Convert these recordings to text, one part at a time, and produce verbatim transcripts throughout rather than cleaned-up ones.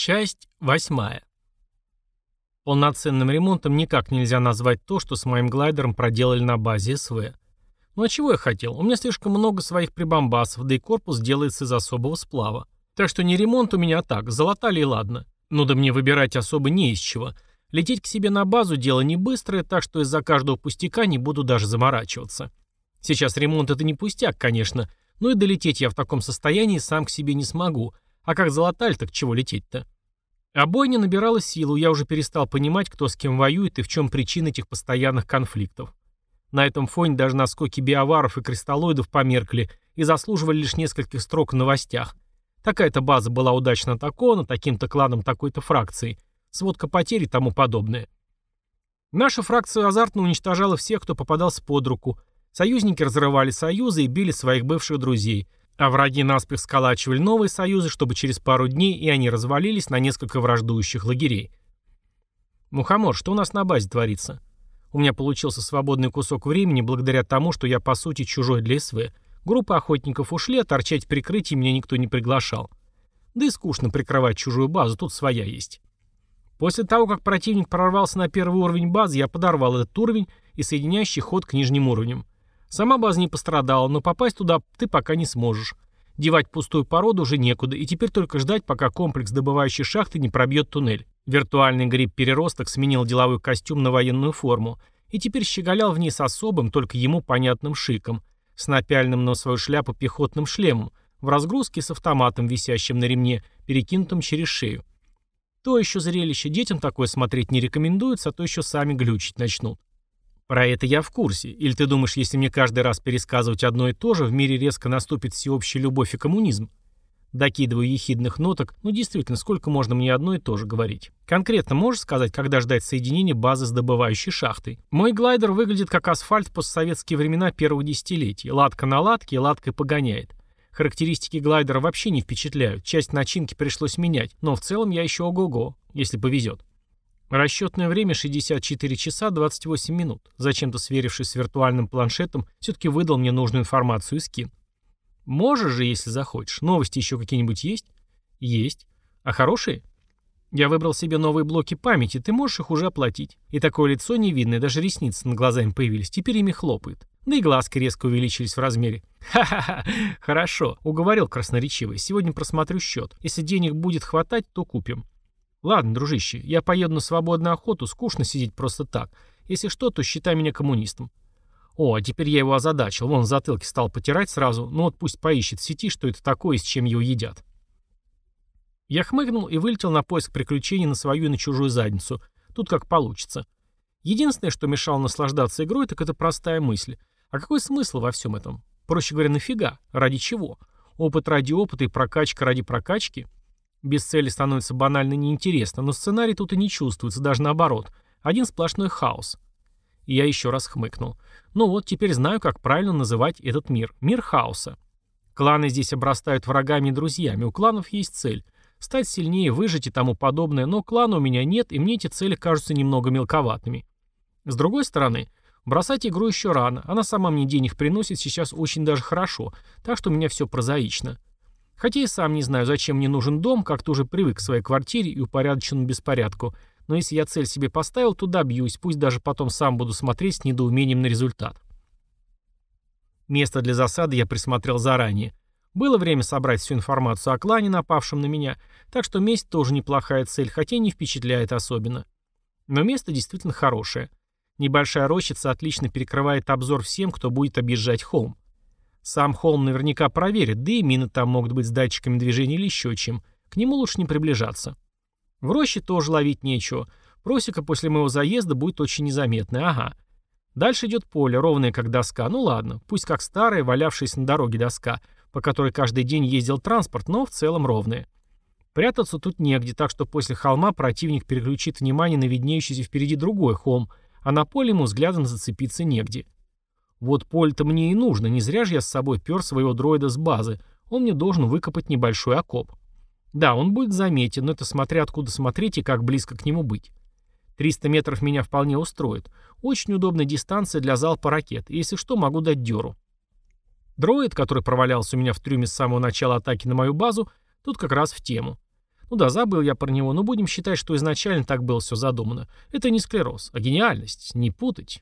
Часть восьмая. Полноценным ремонтом никак нельзя назвать то, что с моим глайдером проделали на базе СВ. Ну а чего я хотел? У меня слишком много своих прибамбасов, да и корпус делается из особого сплава. Так что не ремонт у меня, а так, залатали и ладно. Ну да мне выбирать особо не из чего. Лететь к себе на базу дело не быстрое, так что из-за каждого пустяка не буду даже заморачиваться. Сейчас ремонт это не пустяк, конечно, но и долететь я в таком состоянии сам к себе не смогу. А как залатали, так чего лететь-то? А бойня набирала силу, я уже перестал понимать, кто с кем воюет и в чем причина этих постоянных конфликтов. На этом фоне даже наскоки биоваров и кристаллоидов померкли и заслуживали лишь нескольких строк в новостях. Такая-то база была удачно атакована, таким-то кланом такой-то фракции. Сводка потерь и тому подобное. Наша фракция азартно уничтожала всех, кто попадался под руку. Союзники разрывали союзы и били своих бывших друзей. А враги наспех сколачивали новые союзы, чтобы через пару дней и они развалились на несколько враждующих лагерей. Мухомор, что у нас на базе творится? У меня получился свободный кусок времени благодаря тому, что я по сути чужой для СВ. Группы охотников ушли, а торчать в прикрытии меня никто не приглашал. Да и скучно прикрывать чужую базу, тут своя есть. После того, как противник прорвался на первый уровень базы, я подорвал этот уровень и соединяющий ход к нижним уровням. Сама база не пострадала, но попасть туда ты пока не сможешь. Девать пустую породу уже некуда, и теперь только ждать, пока комплекс добывающей шахты не пробьет туннель. Виртуальный гриб-переросток сменил деловой костюм на военную форму, и теперь щеголял в ней с особым, только ему понятным шиком, с напяленным на свою шляпу пехотным шлемом, в разгрузке с автоматом, висящим на ремне, перекинутым через шею. То еще зрелище, детям такое смотреть не рекомендуется, а то еще сами глючить начнут. Про это я в курсе. Или ты думаешь, если мне каждый раз пересказывать одно и то же, в мире резко наступит всеобщая любовь и коммунизм? Докидываю ехидных ноток, ну действительно, сколько можно мне одно и то же говорить? Конкретно можешь сказать, когда ждать соединения базы с добывающей шахтой? Мой глайдер выглядит как асфальт в постсоветские времена первого десятилетия. Латка на латке и латкой погоняет. Характеристики глайдера вообще не впечатляют. Часть начинки пришлось менять, но в целом я еще ого-го, если повезет. Расчетное время шестьдесят четыре часа двадцать восемь минут. Зачем-то сверившись с виртуальным планшетом, все-таки выдал мне нужную информацию и скин. Можешь же, если захочешь. Новости еще какие-нибудь есть? Есть. А хорошие? Я выбрал себе новые блоки памяти, ты можешь их уже оплатить. И такое лицо невинное, даже ресницы над глазами появились, теперь ими хлопает. Да и глазки резко увеличились в размере. Ха-ха-ха, хорошо, уговорил красноречивый. Сегодня просмотрю счет. Если денег будет хватать, то купим. Ладно, дружище, я поеду на свободную охоту, скучно сидеть просто так. Если что, то считай меня коммунистом. О, а теперь я его озадачил, вон в затылке стал потирать сразу, ну вот пусть поищет в сети, что это такое и с чем его едят. Я хмыкнул и вылетел на поиск приключений на свою и на чужую задницу. Тут как получится. Единственное, что мешало наслаждаться игрой, так это простая мысль. А какой смысл во всем этом? Проще говоря, нафига? Ради чего? Опыт ради опыта и прокачка ради прокачки? Без цели становится банально неинтересно, но сценарий тут и не чувствуется, даже наоборот. Один сплошной хаос. И я еще раз хмыкнул. Ну вот, теперь знаю, как правильно называть этот мир. Мир хаоса. Кланы здесь обрастают врагами и друзьями. У кланов есть цель. Стать сильнее, выжить и тому подобное, но клана у меня нет, и мне эти цели кажутся немного мелковатыми. С другой стороны, бросать игру еще рано. Она сама мне денег приносит сейчас очень даже хорошо, так что у меня все прозаично. Хотя и сам не знаю, зачем мне нужен дом, как-то уже привык к своей квартире и упорядоченному беспорядку. Но если я цель себе поставил, то добьюсь, пусть даже потом сам буду смотреть с недоумением на результат. Место для засады я присмотрел заранее. Было время собрать всю информацию о клане, напавшем на меня, так что месть тоже неплохая цель, хотя и не впечатляет особенно. Но место действительно хорошее. Небольшая рощица отлично перекрывает обзор всем, кто будет объезжать холм. Сам холм наверняка проверит, да и мины там могут быть с датчиками движения или еще чем. К нему лучше не приближаться. В роще тоже ловить нечего. Просека после моего заезда будет очень незаметная, ага. Дальше идет поле, ровное как доска. Ну ладно, пусть как старая, валявшаяся на дороге доска, по которой каждый день ездил транспорт, но в целом ровная. Прятаться тут негде, так что после холма противник переключит внимание на виднеющийся впереди другой холм, а на поле ему взглядом зацепиться негде. Вот поле-то мне и нужно, не зря же я с собой пер своего дроида с базы, он мне должен выкопать небольшой окоп. Да, он будет заметен, но это смотря откуда смотреть и как близко к нему быть. триста метров меня вполне устроит. Очень удобная дистанция для залпа ракет, и если что, могу дать дёру. Дроид, который провалялся у меня в трюме с самого начала атаки на мою базу, тут как раз в тему. Ну да, забыл я про него, но будем считать, что изначально так было все задумано. Это не склероз, а гениальность. Не путать.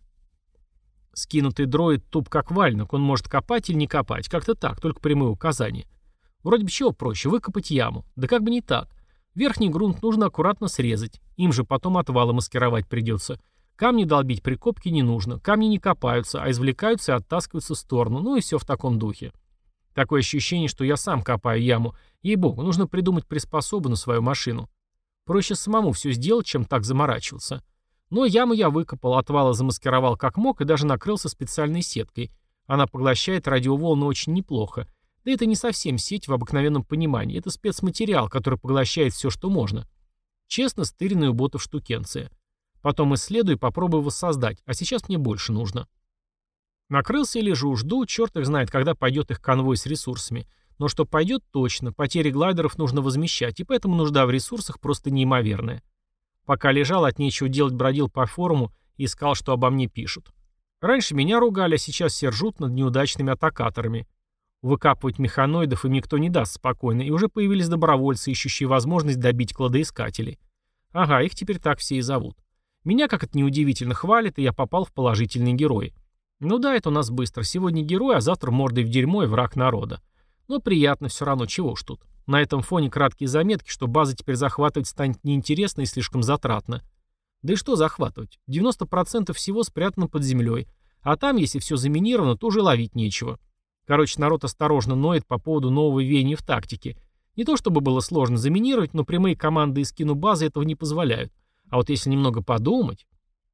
Скинутый дроид туп как валенок, он может копать или не копать. Как-то так, только прямые указания. Вроде бы чего проще, выкопать яму. Да как бы не так. Верхний грунт нужно аккуратно срезать. Им же потом отвалы маскировать придется. Камни долбить при копке не нужно. Камни не копаются, а извлекаются и оттаскиваются в сторону. Ну и все в таком духе. Такое ощущение, что я сам копаю яму. Ей-богу, нужно придумать приспособу на свою машину. Проще самому все сделать, чем так заморачиваться. Но яму я выкопал, отвалы замаскировал как мог и даже накрылся специальной сеткой. Она поглощает радиоволны очень неплохо. Да это не совсем сеть в обыкновенном понимании. Это спецматериал, который поглощает все, что можно. Честно, стыренная у ботов штукенция. Потом исследую и попробую воссоздать. А сейчас мне больше нужно. Накрылся и лежу, жду, черт их знает, когда пойдет их конвой с ресурсами. Но что пойдет, точно. Потери глайдеров нужно возмещать, и поэтому нужда в ресурсах просто неимоверная. Пока лежал, от нечего делать бродил по форуму и искал, что обо мне пишут. Раньше меня ругали, а сейчас все ржут над неудачными атакаторами. Выкапывать механоидов им никто не даст спокойно, и уже появились добровольцы, ищущие возможность добить кладоискателей. Ага, их теперь так все и зовут. Меня, как это неудивительно, хвалят, и я попал в положительные герои. Ну да, это у нас быстро. Сегодня герой, а завтра мордой в дерьмо и враг народа. Но приятно все равно, чего уж тут. На этом фоне краткие заметки, что база теперь захватывать станет неинтересно и слишком затратно. Да и что захватывать? девяносто процентов всего спрятано под землей. А там, если все заминировано, то уже ловить нечего. Короче, народ осторожно ноет по поводу нового веяния в тактике. Не то чтобы было сложно заминировать, но прямые команды из скину базы этого не позволяют. А вот если немного подумать...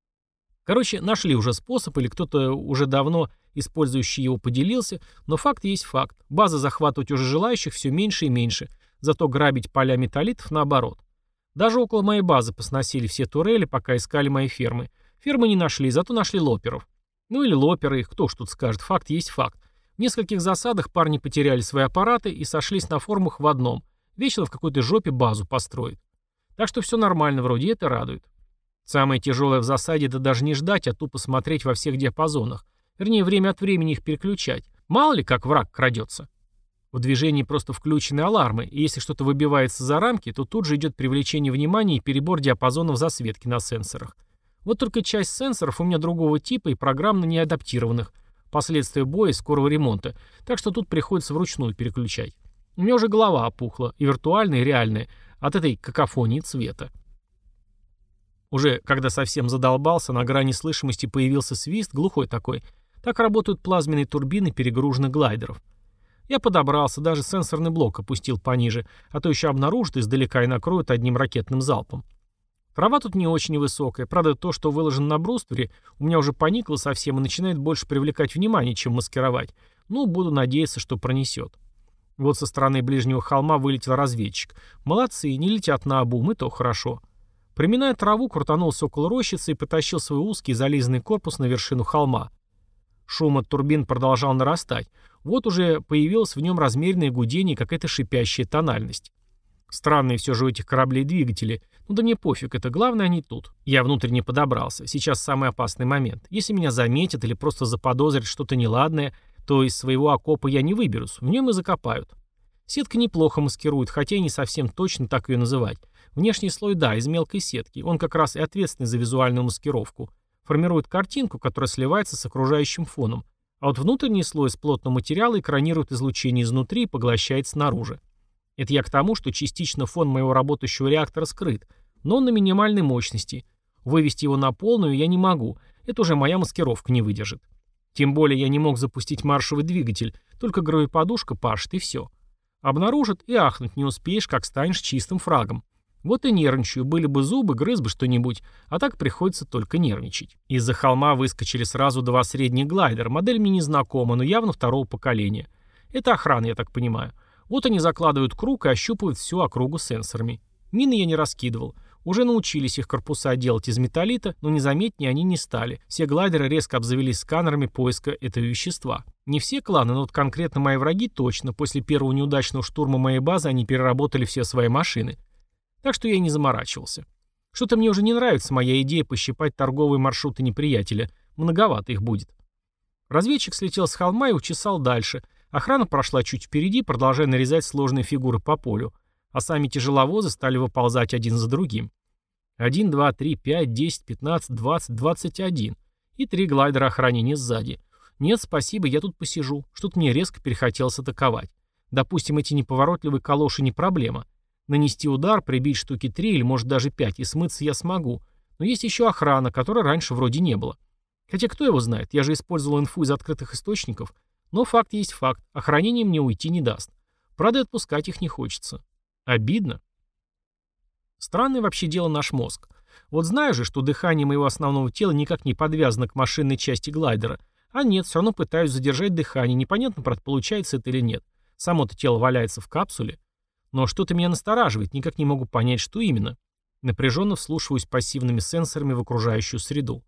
Короче, нашли уже способ, или кто-то уже давно использующий его поделился, но факт есть факт. Базы захватывать уже желающих все меньше и меньше, зато грабить поля металлитов наоборот. Даже около моей базы посносили все турели, пока искали мои фермы. Фермы не нашли, зато нашли лоперов. Ну или лоперы, кто ж тут скажет, факт есть факт. В нескольких засадах парни потеряли свои аппараты и сошлись на форумах в одном. Вечно в какой-то жопе базу построить. Так что все нормально вроде, это радует. Самое тяжелое в засаде — это даже не ждать, а тупо смотреть во всех диапазонах. Вернее, время от времени их переключать. Мало ли, как враг крадется. В движении просто включены алармы, и если что-то выбивается за рамки, то тут же идет привлечение внимания и перебор диапазонов засветки на сенсорах. Вот только часть сенсоров у меня другого типа и программно не адаптированных. Последствия боя и скорого ремонта. Так что тут приходится вручную переключать. У меня уже голова опухла, и виртуальная, и реальная, от этой какофонии цвета. Уже когда совсем задолбался, на грани слышимости появился свист, глухой такой. Так работают плазменные турбины перегруженных глайдеров. Я подобрался, даже сенсорный блок опустил пониже, а то еще обнаружат издалека и накроют одним ракетным залпом. Трава тут не очень высокая, правда то, что выложено на бруствере, у меня уже поникло совсем и начинает больше привлекать внимание, чем маскировать. Ну, буду надеяться, что пронесет. Вот со стороны ближнего холма вылетел разведчик. Молодцы, не летят наобум, и то хорошо. Приминая траву, крутанулся около рощицы и потащил свой узкий зализанный корпус на вершину холма. Шум от турбин продолжал нарастать. Вот уже появилось в нем размеренное гудение и какая-то шипящая тональность. Странные все же у этих кораблей двигатели. Ну да мне пофиг, это главное они тут. Я внутренне подобрался. Сейчас самый опасный момент. Если меня заметят или просто заподозрят что-то неладное, то из своего окопа я не выберусь. В нем и закопают. Сетка неплохо маскирует, хотя и не совсем точно так ее называть. Внешний слой, да, из мелкой сетки. Он как раз и ответственный за визуальную маскировку. Формирует картинку, которая сливается с окружающим фоном. А вот внутренний слой из плотного материала экранирует излучение изнутри и поглощает снаружи. Это я к тому, что частично фон моего работающего реактора скрыт, но он на минимальной мощности. Вывести его на полную я не могу. Это уже моя маскировка не выдержит. Тем более я не мог запустить маршевый двигатель, только гравиподушка пашет и все. Обнаружат и ахнуть не успеешь, как станешь чистым фрагом. Вот и нервничаю, были бы зубы, грыз бы что-нибудь, а так приходится только нервничать. Из-за холма выскочили сразу два средних глайдера, модель мне не знакома, но явно второго поколения. Это охрана, я так понимаю. Вот они закладывают круг и ощупывают всю округу сенсорами. Мины я не раскидывал. Уже научились их корпуса делать из металлита, но незаметнее они не стали. Все глайдеры резко обзавелись сканерами поиска этого вещества. Не все кланы, но вот конкретно мои враги точно. После первого неудачного штурма моей базы они переработали все свои машины. Так что я и не заморачивался. Что-то мне уже не нравится моя идея пощипать торговые маршруты неприятеля. Многовато их будет. Разведчик слетел с холма и учесал дальше. Охрана прошла чуть впереди, продолжая нарезать сложные фигуры по полю. а сами тяжеловозы стали выползать один за другим. Один, два, три, пять, десять, пятнадцать, двадцать, двадцать один. И три глайдера охранения сзади. Нет, спасибо, я тут посижу. Что-то мне резко перехотелось атаковать. Допустим, эти неповоротливые калоши не проблема. Нанести удар, прибить штуки три или может даже пять, и смыться я смогу. Но есть еще охрана, которой раньше вроде не было. Хотя кто его знает, я же использовал инфу из открытых источников. Но факт есть факт, охранение мне уйти не даст. Правда, отпускать их не хочется. Обидно. Странное вообще дело наш мозг. Вот знаю же, что дыхание моего основного тела никак не подвязано к машинной части глайдера. А нет, все равно пытаюсь задержать дыхание. Непонятно, правда, получается это или нет. Само-то тело валяется в капсуле. Но что-то меня настораживает, никак не могу понять, что именно. Напряженно вслушиваюсь пассивными сенсорами в окружающую среду.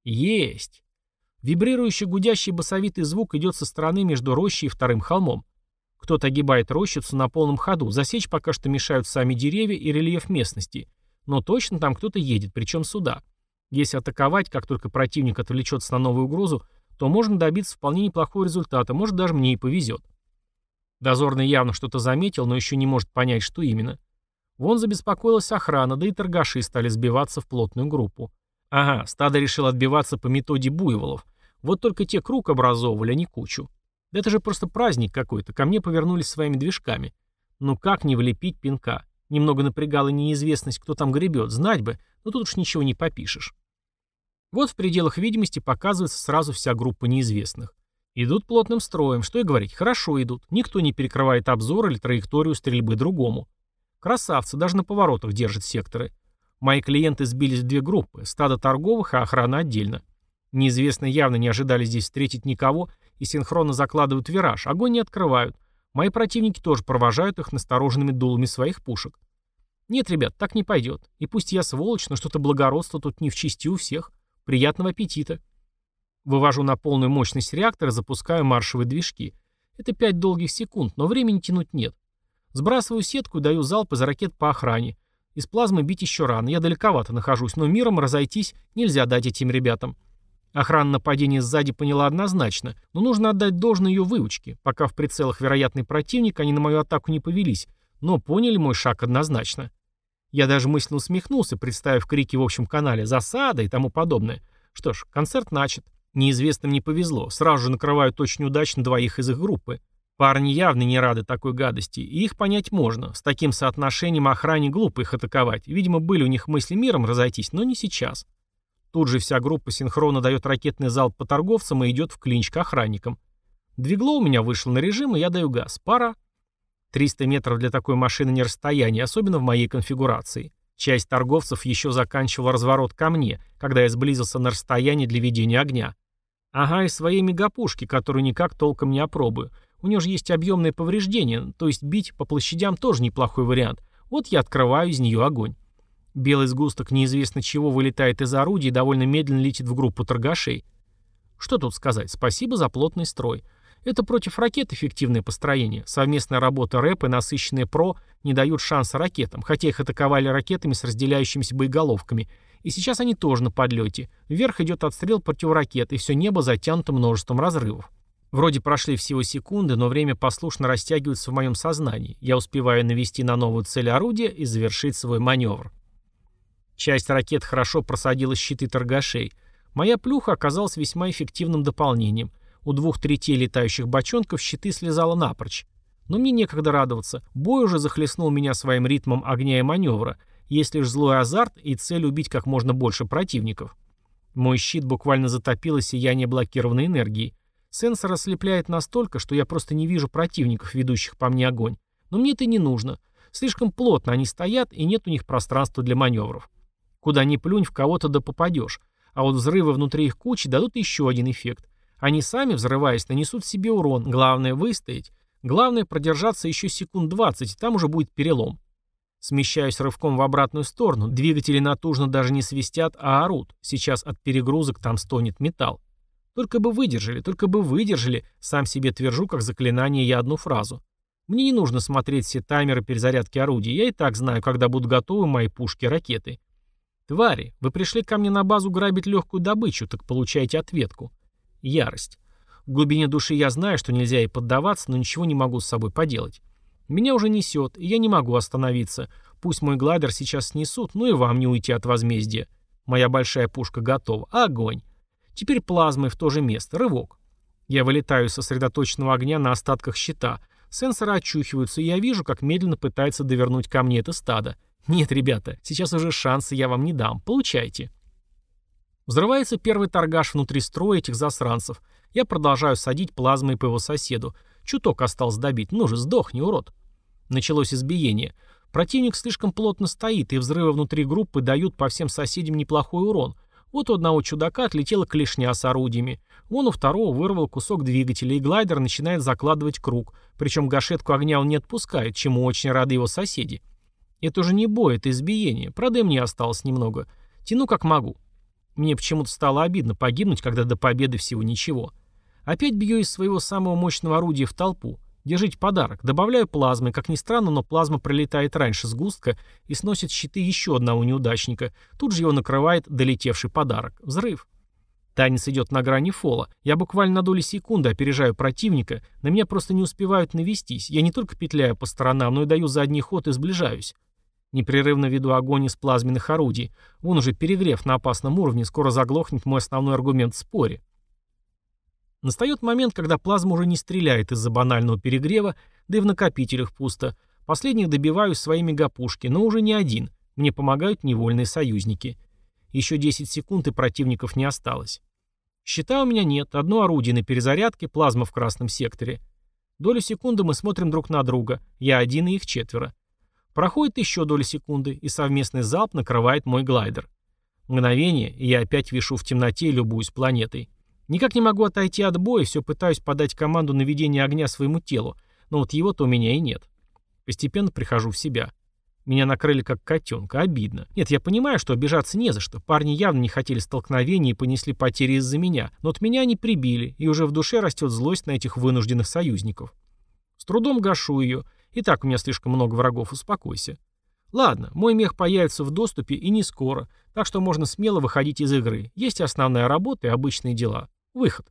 Есть! Вибрирующий гудящий басовитый звук идет со стороны между рощей и вторым холмом. Кто-то огибает рощицу на полном ходу. Засечь пока что мешают сами деревья и рельеф местности. Но точно там кто-то едет, причем сюда. Если атаковать, как только противник отвлечется на новую угрозу, то можно добиться вполне неплохого результата, может даже мне и повезет. Дозорный явно что-то заметил, но еще не может понять, что именно. Вон забеспокоилась охрана, да и торгаши стали сбиваться в плотную группу. Ага, стадо решило отбиваться по методе буйволов. Вот только те круг образовывали, а не кучу. Да это же просто праздник какой-то, ко мне повернулись своими движками. Ну как не влепить пинка? Немного напрягала неизвестность, кто там гребет, знать бы, но тут уж ничего не попишешь. Вот в пределах видимости показывается сразу вся группа неизвестных. Идут плотным строем, что и говорить, хорошо идут, никто не перекрывает обзор или траекторию стрельбы другому. Красавцы, даже на поворотах держат секторы. Мои клиенты сбились в две группы, стадо торговых, а охрана отдельно. Неизвестные явно не ожидали здесь встретить никого и синхронно закладывают вираж, огонь не открывают. Мои противники тоже провожают их настороженными дулами своих пушек. Нет, ребят, так не пойдет. И пусть я сволочь, но что-то благородство тут не в чести у всех. Приятного аппетита. Вывожу на полную мощность реактора, запускаю маршевые движки. Это пять долгих секунд, но времени тянуть нет. Сбрасываю сетку и даю залп из ракет по охране. Из плазмы бить еще рано, я далековато нахожусь, но миром разойтись нельзя дать этим ребятам. Охрана нападения сзади поняла однозначно, но нужно отдать должное ее выучке. Пока в прицелах вероятный противник, они на мою атаку не повелись, но поняли мой шаг однозначно. Я даже мысленно усмехнулся, представив крики в общем канале «Засада» и тому подобное. Что ж, концерт начат. Неизвестным не повезло, сразу же накрывают очень удачно двоих из их группы. Парни явно не рады такой гадости, и их понять можно. С таким соотношением охране глупо их атаковать. Видимо, были у них мысли миром разойтись, но не сейчас. Тут же вся группа синхронно дает ракетный залп по торговцам и идет в клинч к охранникам. Двигло у меня вышло на режим, и я даю газ. Пора. триста метров для такой машины не расстояние, особенно в моей конфигурации. Часть торговцев еще заканчивала разворот ко мне, когда я сблизился на расстояние для ведения огня. Ага, и своей мегапушки, которую никак толком не опробую. У нее же есть объемные повреждения, то есть бить по площадям тоже неплохой вариант. Вот я открываю из нее огонь. Белый сгусток неизвестно чего вылетает из орудия и довольно медленно летит в группу торгашей. Что тут сказать? Спасибо за плотный строй. Это против ракет эффективное построение. Совместная работа рэп и насыщенные ПРО не дают шанса ракетам, хотя их атаковали ракетами с разделяющимися боеголовками. И сейчас они тоже на подлете. Вверх идет отстрел противоракет, и все небо затянуто множеством разрывов. Вроде прошли всего секунды, но время послушно растягивается в моем сознании. Я успеваю навести на новую цель орудия и завершить свой маневр. Часть ракет хорошо просадила щиты торгашей. Моя плюха оказалась весьма эффективным дополнением. У двух третей летающих бочонков щиты слезало напрочь. Но мне некогда радоваться. Бой уже захлестнул меня своим ритмом огня и маневра. Есть лишь злой азарт и цель убить как можно больше противников. Мой щит буквально затопило сияние блокированной энергии. Сенсор ослепляет настолько, что я просто не вижу противников, ведущих по мне огонь. Но мне это не нужно. Слишком плотно они стоят, и нет у них пространства для маневров. Куда ни плюнь, в кого-то да попадешь. А вот взрывы внутри их кучи дадут еще один эффект. Они сами, взрываясь, нанесут себе урон. Главное выстоять. Главное продержаться еще секунд двадцать, и там уже будет перелом. Смещаюсь рывком в обратную сторону. Двигатели натужно даже не свистят, а орут. Сейчас от перегрузок там стонет металл. Только бы выдержали, только бы выдержали, сам себе твержу, как заклинание, я одну фразу. Мне не нужно смотреть все таймеры перезарядки орудий, я и так знаю, когда будут готовы мои пушки и ракеты. Твари, вы пришли ко мне на базу грабить легкую добычу, так получайте ответку. Ярость. В глубине души я знаю, что нельзя ей поддаваться, но ничего не могу с собой поделать. Меня уже несет, и я не могу остановиться. Пусть мой глайдер сейчас снесут, ну и вам не уйти от возмездия. Моя большая пушка готова. Огонь. Теперь плазмой в то же место. Рывок. Я вылетаю из сосредоточенного огня на остатках щита. Сенсоры очухиваются, и я вижу, как медленно пытается довернуть ко мне это стадо. Нет, ребята, сейчас уже шансы я вам не дам. Получайте. Взрывается первый торгаш внутри строя этих засранцев. Я продолжаю садить плазмой по его соседу. Чуток осталось добить. Ну же, сдохни, урод. Началось избиение. Противник слишком плотно стоит, и взрывы внутри группы дают по всем соседям неплохой урон. Вот у одного чудака отлетела клешня с орудиями. Вон у второго вырвал кусок двигателя, и глайдер начинает закладывать круг. Причем гашетку огня он не отпускает, чему очень рады его соседи. Это уже не бой, это избиение. Правда, и мне осталось немного. Тяну как могу. Мне почему-то стало обидно погибнуть, когда до победы всего ничего. Опять бью из своего самого мощного орудия в толпу. Держите подарок. Добавляю плазмы. Как ни странно, но плазма пролетает раньше сгустка и сносит щиты еще одного неудачника. Тут же его накрывает долетевший подарок. Взрыв. Танец идет на грани фола. Я буквально на доли секунды опережаю противника. На меня просто не успевают навестись. Я не только петляю по сторонам, но и даю задний ход и сближаюсь. Непрерывно веду огонь из плазменных орудий. Вон уже перегрев на опасном уровне. Скоро заглохнет мой основной аргумент в споре. Настает момент, когда плазма уже не стреляет из-за банального перегрева, да и в накопителях пусто. Последних добиваю свои мегапушки, но уже не один. Мне помогают невольные союзники. Еще десять секунд, и противников не осталось. Щита у меня нет, одно орудие на перезарядке, плазма в красном секторе. Долю секунды мы смотрим друг на друга, я один и их четверо. Проходит еще доля секунды, и совместный залп накрывает мой глайдер. Мгновение, и я опять вишу в темноте и любуюсь планетой. Никак не могу отойти от боя, все пытаюсь подать команду наведения огня своему телу, но вот его-то у меня и нет. Постепенно прихожу в себя. Меня накрыли как котенка, обидно. Нет, я понимаю, что обижаться не за что. Парни явно не хотели столкновения и понесли потери из-за меня, но от меня они прибили, и уже в душе растет злость на этих вынужденных союзников. С трудом гашу ее. И так у меня слишком много врагов, успокойся. Ладно, мой мех появится в доступе и не скоро, так что можно смело выходить из игры. Есть основная работа и обычные дела. Выход.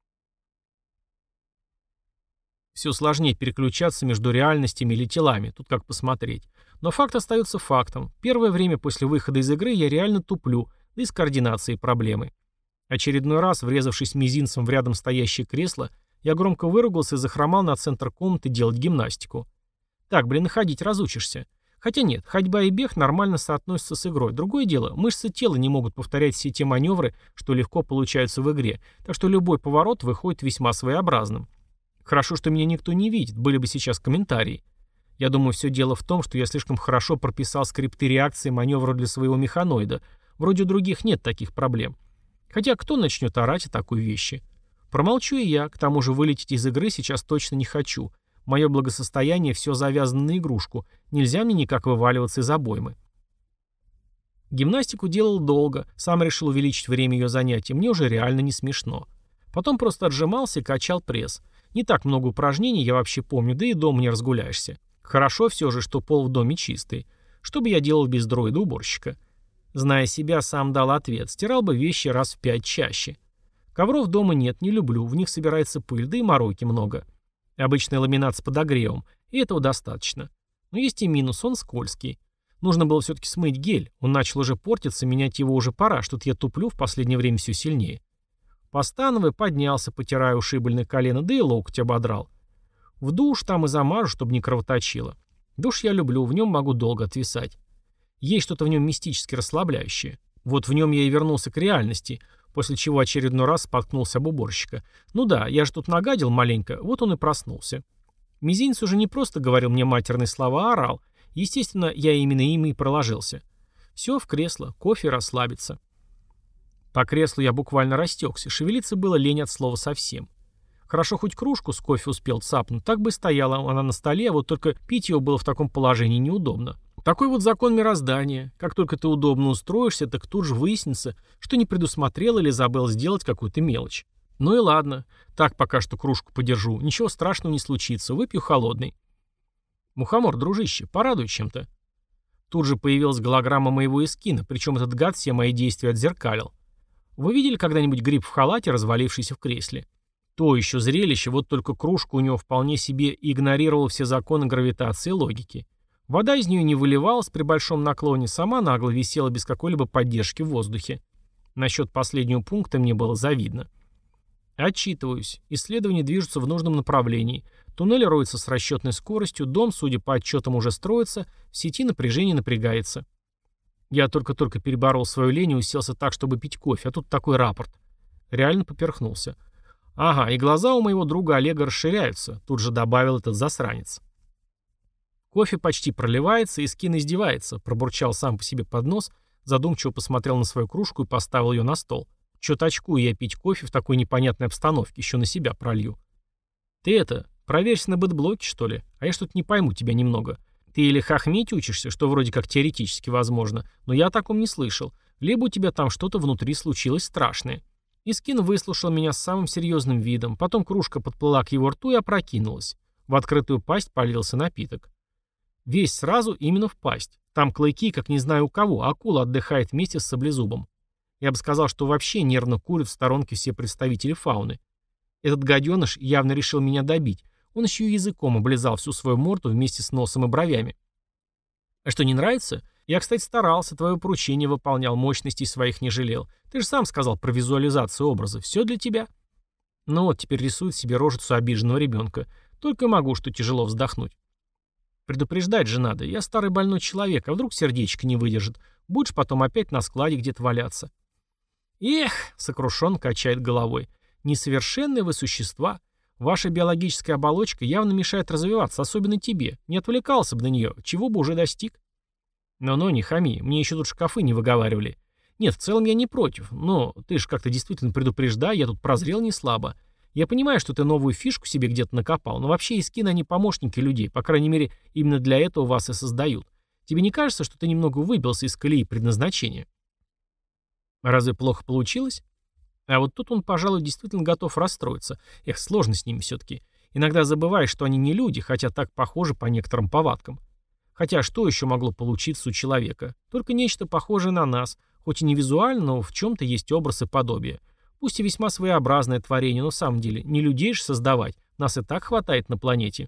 Все сложнее переключаться между реальностями или телами, тут как посмотреть. Но факт остается фактом. Первое время после выхода из игры я реально туплю, да и с координацией проблемы. Очередной раз, врезавшись мизинцем в рядом стоящее кресло, я громко выругался и захромал на центр комнаты делать гимнастику. Так, блин, и ходить разучишься. Хотя нет, ходьба и бег нормально соотносятся с игрой. Другое дело, мышцы тела не могут повторять все те маневры, что легко получаются в игре, так что любой поворот выходит весьма своеобразным. Хорошо, что меня никто не видит, были бы сейчас комментарии. Я думаю, все дело в том, что я слишком хорошо прописал скрипты реакции маневра для своего механоида. Вроде у других нет таких проблем. Хотя кто начнет орать о такой вещи? Промолчу и я, к тому же вылететь из игры сейчас точно не хочу. Мое благосостояние все завязано на игрушку. Нельзя мне никак вываливаться из обоймы. Гимнастику делал долго. Сам решил увеличить время ее занятий. Мне уже реально не смешно. Потом просто отжимался и качал пресс. Не так много упражнений я вообще помню, да и дома не разгуляешься. Хорошо все же, что пол в доме чистый. Что бы я делал без дроида-уборщика? Зная себя, сам дал ответ. Стирал бы вещи раз в пять чаще. Ковров дома нет, не люблю. В них собирается пыль, да и мороки много. Обычный ламинат с подогревом, и этого достаточно. Но есть и минус, он скользкий. Нужно было все-таки смыть гель, он начал уже портиться, менять его уже пора, что-то я туплю в последнее время все сильнее. Постановая, поднялся, потирая ушибленное колено, да и локоть ободрал. В душ там и замажу, чтобы не кровоточило. Душ я люблю, в нем могу долго отвисать. Есть что-то в нем мистически расслабляющее. Вот в нем я и вернулся к реальности, после чего очередной раз споткнулся об уборщика. Ну да, я же тут нагадил маленько, вот он и проснулся. Мизинец уже не просто говорил мне матерные слова, а орал. Естественно, я именно им и проложился. Все, в кресло, кофе, расслабиться. По креслу я буквально растекся, шевелиться было лень от слова совсем. Хорошо хоть кружку с кофе успел цапнуть, так бы и стояла она на столе, а вот только пить его было в таком положении неудобно. Такой вот закон мироздания. Как только ты удобно устроишься, так тут же выяснится, что не предусмотрел или забыл сделать какую-то мелочь. Ну и ладно, так пока что кружку подержу, ничего страшного не случится, выпью холодный. Мухомор, дружище, порадуй чем-то. Тут же появилась голограмма моего эскина, причем этот гад все мои действия отзеркалил. Вы видели когда-нибудь гриб в халате, развалившийся в кресле? То еще зрелище, вот только кружка у него вполне себе игнорировала все законы гравитации и логики. Вода из нее не выливалась при большом наклоне, сама нагло висела без какой-либо поддержки в воздухе. Насчет последнего пункта мне было завидно. Отчитываюсь. Исследования движутся в нужном направлении. Туннель роется с расчетной скоростью, дом, судя по отчетам, уже строится, в сети напряжение напрягается. Я только-только переборол свою лень и уселся так, чтобы пить кофе, а тут такой рапорт. Реально поперхнулся. Ага, и глаза у моего друга Олега расширяются, тут же добавил этот засранец. Кофе почти проливается, и Скин издевается, пробурчал сам по себе под нос, задумчиво посмотрел на свою кружку и поставил ее на стол. Чё-то очкую я пить кофе в такой непонятной обстановке, еще на себя пролью. Ты это, проверься на бэтблоке, что ли? А я что-то не пойму тебя немного. Ты или хохметь учишься, что вроде как теоретически возможно, но я о таком не слышал. Либо у тебя там что-то внутри случилось страшное. Искин выслушал меня с самым серьезным видом, потом кружка подплыла к его рту и опрокинулась. В открытую пасть полился напиток. Весь сразу именно в пасть. Там клыки, как не знаю у кого, акула отдыхает вместе с саблезубом. Я бы сказал, что вообще нервно курят в сторонке все представители фауны. Этот гаденыш явно решил меня добить. Он еще и языком облизал всю свою морду вместе с носом и бровями. А что, не нравится? Я, кстати, старался, твое поручение выполнял, мощностей своих не жалел. Ты же сам сказал про визуализацию образа. Все для тебя. Ну вот, теперь рисует себе рожицу обиженного ребенка. Только могу, что тяжело вздохнуть. Предупреждать же надо. Я старый больной человек, а вдруг сердечко не выдержит. Будешь потом опять на складе где-то валяться. Эх, сокрушен качает головой. Несовершенные вы существа. Ваша биологическая оболочка явно мешает развиваться, особенно тебе. Не отвлекался бы на нее, чего бы уже достиг. Но-но, не хами, мне еще тут шкафы не выговаривали. Нет, в целом я не против, но ты же как-то действительно предупреждай, я тут прозрел не слабо. Я понимаю, что ты новую фишку себе где-то накопал, но вообще Искин они помощники людей, по крайней мере, именно для этого вас и создают. Тебе не кажется, что ты немного выбился из колеи предназначения? Разве плохо получилось? А вот тут он, пожалуй, действительно готов расстроиться. Эх, сложно с ними все-таки. Иногда забываешь, что они не люди, хотя так похожи по некоторым повадкам. Хотя что еще могло получиться у человека? Только нечто похожее на нас, хоть и не визуально, но в чем-то есть образ и подобие. Пусть и весьма своеобразное творение, но в самом деле не людей же создавать, нас и так хватает на планете.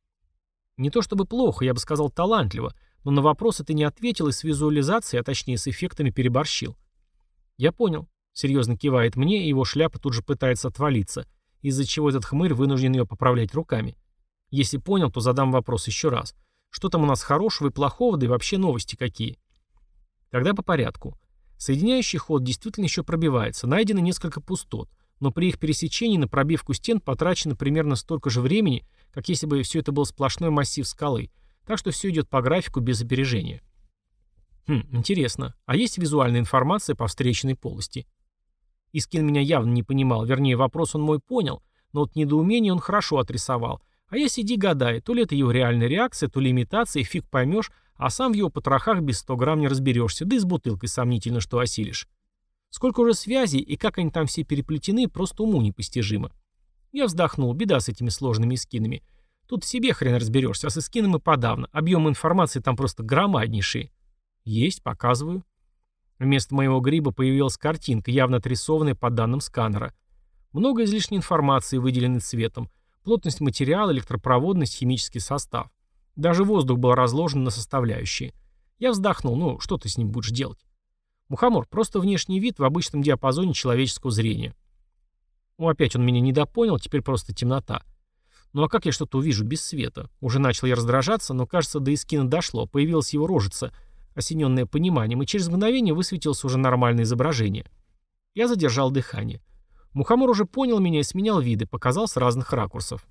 Не то чтобы плохо, я бы сказал талантливо, но на вопросы ты не ответил и с визуализацией, а точнее с эффектами переборщил. Я понял. Серьезно кивает мне, и его шляпа тут же пытается отвалиться, из-за чего этот хмырь вынужден ее поправлять руками. Если понял, то задам вопрос еще раз. Что там у нас хорошего и плохого, да и вообще новости какие? Тогда по порядку. Соединяющий ход действительно еще пробивается, найдено несколько пустот, но при их пересечении на пробивку стен потрачено примерно столько же времени, как если бы все это был сплошной массив скалы, так что все идет по графику без опережения. Хм, интересно, а есть визуальная информация по встречной полости? Искин меня явно не понимал, вернее, вопрос он мой понял, но вот недоумение он хорошо отрисовал. А я сиди гадай, то ли это его реальная реакция, то ли имитация, фиг поймешь, а сам в его потрохах без ста грамм не разберешься, да и с бутылкой сомнительно, что осилишь. Сколько уже связей и как они там все переплетены, просто уму непостижимо. Я вздохнул, беда с этими сложными эскинами. Тут в себе хрен разберешься, а с эскином и подавно. Объем информации там просто громаднейший. Есть, показываю. Вместо моего гриба появилась картинка, явно отрисованная по данным сканера. Много излишней информации, выделенной цветом. Плотность материала, электропроводность, химический состав. Даже воздух был разложен на составляющие. Я вздохнул, ну что ты с ним будешь делать? Мухомор, просто внешний вид в обычном диапазоне человеческого зрения. Ну опять он меня недопонял, теперь просто темнота. Ну а как я что-то увижу без света? Уже начал я раздражаться, но кажется, до Искина дошло, появилась его рожица, осененное пониманием, и через мгновение высветилось уже нормальное изображение. Я задержал дыхание. Мухомор уже понял меня и сменял виды, показал с разных ракурсов.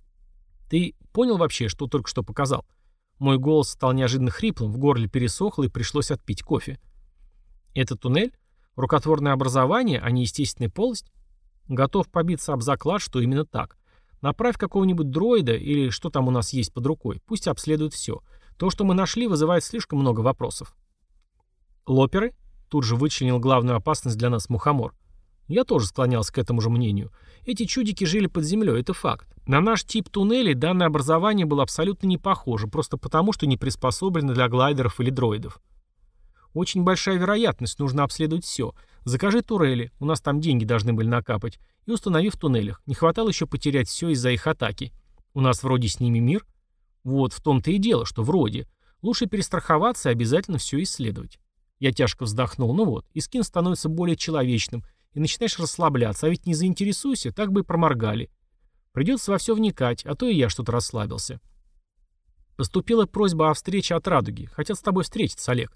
«Ты понял вообще, что только что показал?» Мой голос стал неожиданно хриплым, в горле пересохло и пришлось отпить кофе. «Это туннель? Рукотворное образование, а не естественная полость?» Готов побиться об заклад, что именно так. Направь какого-нибудь дроида или что там у нас есть под рукой, пусть обследует все. То, что мы нашли, вызывает слишком много вопросов. «Лоперы?» Тут же вычленил главную опасность для нас мухомор. Я тоже склонялся к этому же мнению. Эти чудики жили под землей, это факт. На наш тип туннелей данное образование было абсолютно не похоже, просто потому, что не приспособлено для глайдеров или дроидов. Очень большая вероятность, нужно обследовать все. Закажи турели, у нас там деньги должны были накапать, и установи в туннелях. Не хватало еще потерять все из-за их атаки. У нас вроде с ними мир. Вот в том-то и дело, что вроде. Лучше перестраховаться и обязательно все исследовать. Я тяжко вздохнул. Ну вот, и скин становится более человечным, и начинаешь расслабляться, а ведь не заинтересуйся, так бы и проморгали. Придется во все вникать, а то и я что-то расслабился. Поступила просьба о встрече от Радуги. Хотят с тобой встретиться, Олег.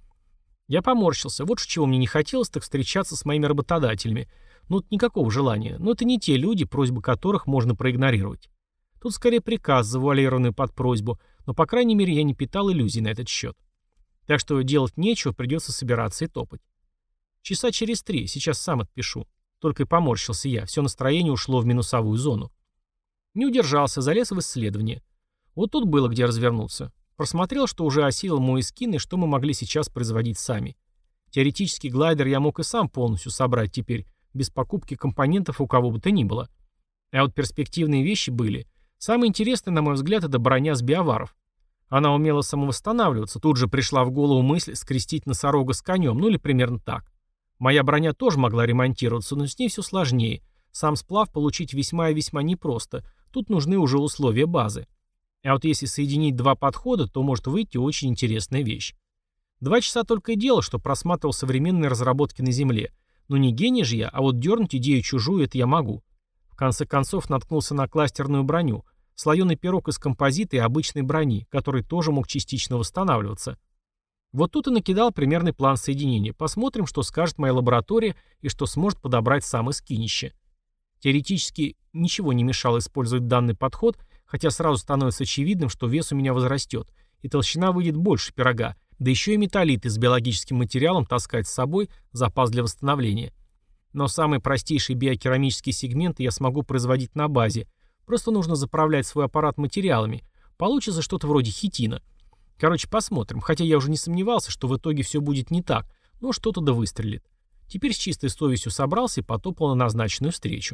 Я поморщился. Вот чего мне не хотелось, так встречаться с моими работодателями. Ну, тут никакого желания. Но это не те люди, просьбы которых можно проигнорировать. Тут скорее приказ, завуалированный под просьбу, но, по крайней мере, я не питал иллюзий на этот счет. Так что делать нечего, придется собираться и топать. Часа через три, сейчас сам отпишу. Только и поморщился я, все настроение ушло в минусовую зону. Не удержался, залез в исследование. Вот тут было где развернуться. Просмотрел, что уже осилил мой скин и что мы могли сейчас производить сами. Теоретически глайдер я мог и сам полностью собрать теперь, без покупки компонентов у кого бы то ни было. А вот перспективные вещи были. Самое интересное, на мой взгляд, это броня с биоваров. Она умела самовосстанавливаться, тут же пришла в голову мысль скрестить носорога с конем, ну или примерно так. Моя броня тоже могла ремонтироваться, но с ней все сложнее. Сам сплав получить весьма и весьма непросто, тут нужны уже условия базы. А вот если соединить два подхода, то может выйти очень интересная вещь. Два часа только и дело, что просматривал современные разработки на Земле. Но не гений же я, а вот дернуть идею чужую это я могу. В конце концов наткнулся на кластерную броню, слоеный пирог из композита и обычной брони, который тоже мог частично восстанавливаться. Вот тут и накидал примерный план соединения. Посмотрим, что скажет моя лаборатория и что сможет подобрать сам скинище. Теоретически ничего не мешало использовать данный подход, хотя сразу становится очевидным, что вес у меня возрастет, и толщина выйдет больше пирога, да еще и металлиты с биологическим материалом таскать с собой, запас для восстановления. Но самые простейшие биокерамические сегменты я смогу производить на базе, просто нужно заправлять свой аппарат материалами, получится что-то вроде хитина. Короче, посмотрим, хотя я уже не сомневался, что в итоге все будет не так, но что-то да выстрелит. Теперь с чистой совестью собрался и потопал на назначенную встречу.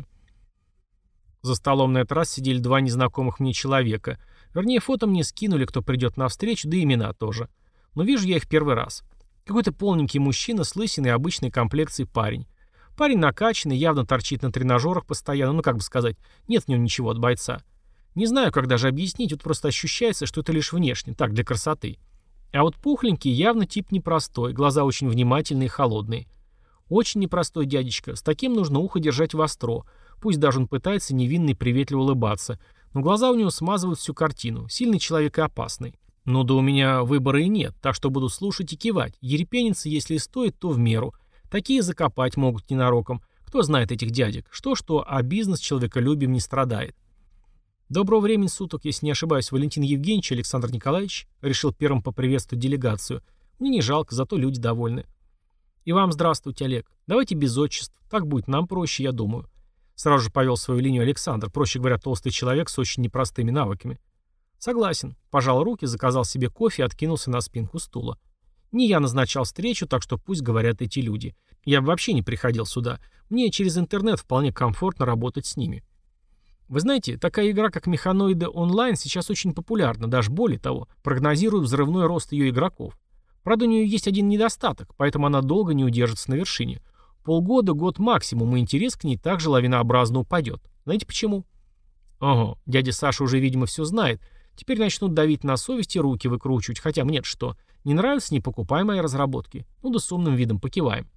За столом на этот раз сидели два незнакомых мне человека. Вернее, фото мне скинули, кто придет на встречу, да и имена тоже. Но вижу я их первый раз. Какой-то полненький мужчина с лысиной обычной комплекции парень. Парень накачанный, явно торчит на тренажерах постоянно, ну как бы сказать, нет в нем ничего от бойца. Не знаю, как даже объяснить, вот просто ощущается, что это лишь внешне, так, для красоты. А вот пухленький явно тип непростой, глаза очень внимательные и холодные. Очень непростой дядечка, с таким нужно ухо держать востро. Пусть даже он пытается невинно и приветливо улыбаться, но глаза у него смазывают всю картину. Сильный человек и опасный. Ну да у меня выбора и нет, так что буду слушать и кивать. Ерепениться, если и стоит, то в меру. Такие закопать могут ненароком. Кто знает этих дядек? Что-что, а бизнес человеколюбием не страдает. Доброго времени суток, если не ошибаюсь, Валентин Евгеньевич, Александр Николаевич. Решил первым поприветствовать делегацию. Мне не жалко, зато люди довольны. И вам здравствуйте, Олег. Давайте без отчеств. Так будет нам проще, я думаю. Сразу же повел свою линию Александр, проще говоря, толстый человек с очень непростыми навыками. Согласен. Пожал руки, заказал себе кофе и откинулся на спинку стула. Не я назначал встречу, так что пусть говорят эти люди. Я бы вообще не приходил сюда. Мне через интернет вполне комфортно работать с ними. Вы знаете, такая игра, как Механоиды онлайн, сейчас очень популярна, даже более того, прогнозируют взрывной рост ее игроков. Правда, у нее есть один недостаток, поэтому она долго не удержится на вершине. Полгода, год максимум, и интерес к ней также лавинообразно упадет. Знаете почему? Ого, дядя Саша уже, видимо, все знает. Теперь начнут давить на совесть и руки выкручивать, хотя мне что, не нравится, не покупай мои разработки. Ну да с умным видом покиваем.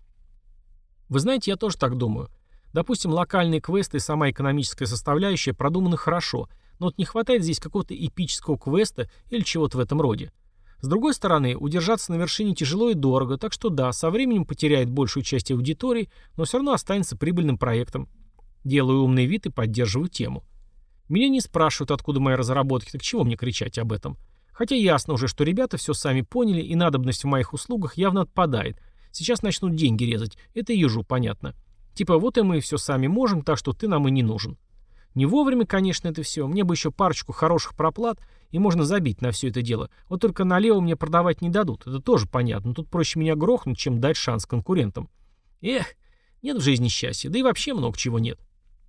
Вы знаете, я тоже так думаю. Допустим, локальные квесты и сама экономическая составляющая продуманы хорошо, но вот не хватает здесь какого-то эпического квеста или чего-то в этом роде. С другой стороны, удержаться на вершине тяжело и дорого, так что да, со временем потеряет большую часть аудитории, но все равно останется прибыльным проектом. Делаю умный вид и поддерживаю тему. Меня не спрашивают, откуда мои разработки, так чего мне кричать об этом? Хотя ясно уже, что ребята все сами поняли, и надобность в моих услугах явно отпадает. Сейчас начнут деньги резать, это и ежу понятно. Типа вот и мы все сами можем, так что ты нам и не нужен. Не вовремя, конечно, это все. Мне бы еще парочку хороших проплат, и можно забить на все это дело. Вот только налево мне продавать не дадут. Это тоже понятно. Тут проще меня грохнуть, чем дать шанс конкурентам. Эх, нет в жизни счастья. Да и вообще много чего нет.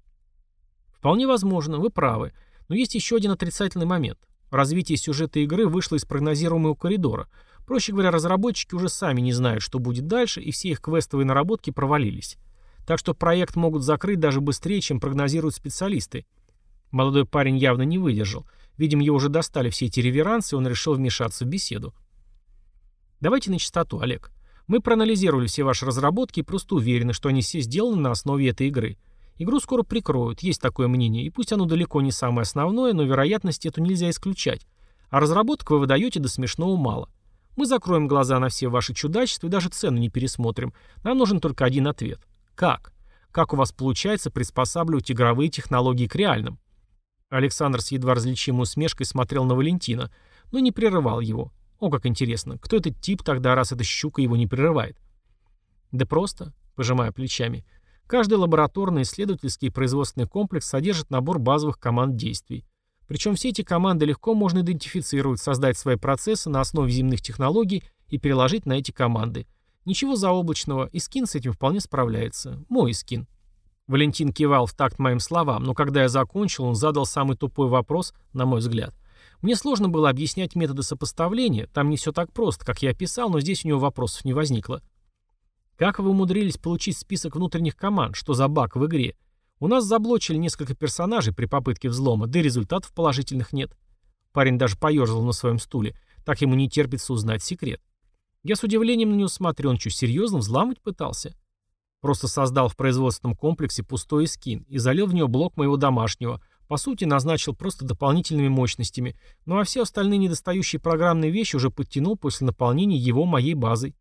Вполне возможно, вы правы. Но есть еще один отрицательный момент. Развитие сюжета игры вышло из прогнозируемого коридора. Проще говоря, разработчики уже сами не знают, что будет дальше, и все их квестовые наработки провалились. Так что проект могут закрыть даже быстрее, чем прогнозируют специалисты. Молодой парень явно не выдержал. Видимо, его уже достали все эти реверансы, и он решил вмешаться в беседу. Давайте на чистоту, Олег. Мы проанализировали все ваши разработки и просто уверены, что они все сделаны на основе этой игры. Игру скоро прикроют, есть такое мнение, и пусть оно далеко не самое основное, но вероятность эту нельзя исключать. А разработок вы выдаете до смешного мало. Мы закроем глаза на все ваши чудачества и даже цену не пересмотрим. Нам нужен только один ответ. Как? Как у вас получается приспосабливать игровые технологии к реальным? Александр с едва различимой усмешкой смотрел на Валентина, но не прерывал его. О, как интересно, кто этот тип тогда, раз эта щука его не прерывает? Да просто, пожимая плечами. Каждый лабораторный, исследовательский и производственный комплекс содержит набор базовых команд действий. Причем все эти команды легко можно идентифицировать, создать свои процессы на основе земных технологий и переложить на эти команды. Ничего заоблачного, и скин с этим вполне справляется. Мой скин. Валентин кивал в такт моим словам, но когда я закончил, он задал самый тупой вопрос, на мой взгляд. Мне сложно было объяснять методы сопоставления, там не все так просто, как я описал, но здесь у него вопросов не возникло. Как вы умудрились получить список внутренних команд? Что за баг в игре? У нас заблочили несколько персонажей при попытке взлома, да и результатов положительных нет. Парень даже поерзал на своем стуле, так ему не терпится узнать секрет. Я с удивлением на него смотрю, он что, серьезно взламывать пытался? Просто создал в производственном комплексе пустой скин и залил в него блок моего домашнего. По сути, назначил просто дополнительными мощностями, ну а все остальные недостающие программные вещи уже подтянул после наполнения его моей базой.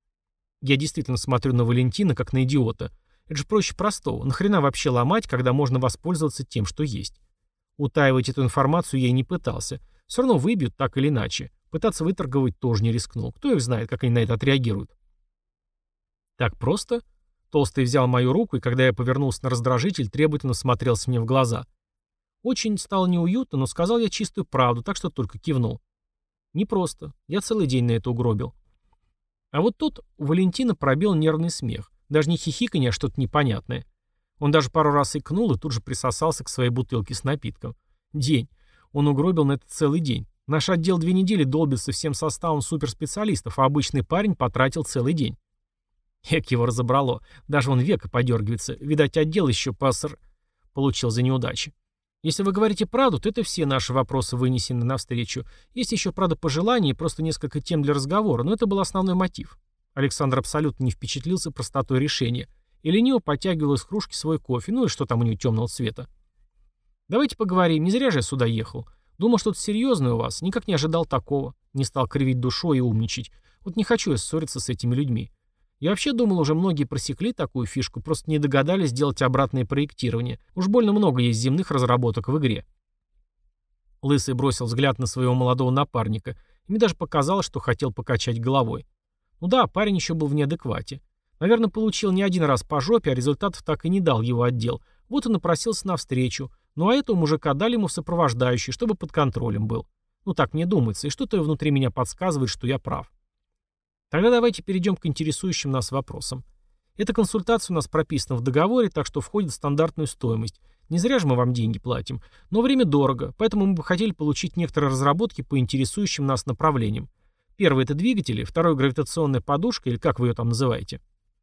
Я действительно смотрю на Валентина как на идиота. Это же проще простого. Нахрена вообще ломать, когда можно воспользоваться тем, что есть? Утаивать эту информацию я и не пытался. Все равно выбьют так или иначе. Пытаться выторговать тоже не рискнул. Кто их знает, как они на это отреагируют? Так просто? Толстый взял мою руку, и когда я повернулся на раздражитель, требовательно смотрелся мне в глаза. Очень стало неуютно, но сказал я чистую правду, так что только кивнул. Непросто. Я целый день на это угробил. А вот тут у Валентина пробил нервный смех. Даже не хихиканье, а что-то непонятное. Он даже пару раз икнул и тут же присосался к своей бутылке с напитком. День. Он угробил на это целый день. Наш отдел две недели долбится всем составом суперспециалистов, а обычный парень потратил целый день. Эк его разобрало. Даже он века подергивается. Видать, отдел еще паср... получил за неудачи. Если вы говорите правду, то это все наши вопросы вынесены навстречу. Есть еще, правда, пожелания и просто несколько тем для разговора, но это был основной мотив. Александр абсолютно не впечатлился простотой решения. И лениво подтягивал из кружки свой кофе, ну и что там у него темного цвета. Давайте поговорим, не зря же я сюда ехал. Думал, что-то серьезное у вас, никак не ожидал такого. Не стал кривить душой и умничать. Вот не хочу я ссориться с этими людьми. Я вообще думал, уже многие просекли такую фишку, просто не догадались сделать обратное проектирование. Уж больно много есть земных разработок в игре. Лысый бросил взгляд на своего молодого напарника, и мне даже показалось, что хотел покачать головой. Ну да, парень еще был в неадеквате. Наверное, получил не один раз по жопе, а результатов так и не дал его отдел. Вот и напросился навстречу. Ну а этого мужика дали ему в сопровождающий, чтобы под контролем был. Ну так мне думается, и что-то внутри меня подсказывает, что я прав. Тогда давайте перейдем к интересующим нас вопросам. Эта консультация у нас прописана в договоре, так что входит в стандартную стоимость. Не зря же мы вам деньги платим. Но время дорого, поэтому мы бы хотели получить некоторые разработки по интересующим нас направлениям. Первый — это двигатели, второй — гравитационная подушка, или как вы ее там называете.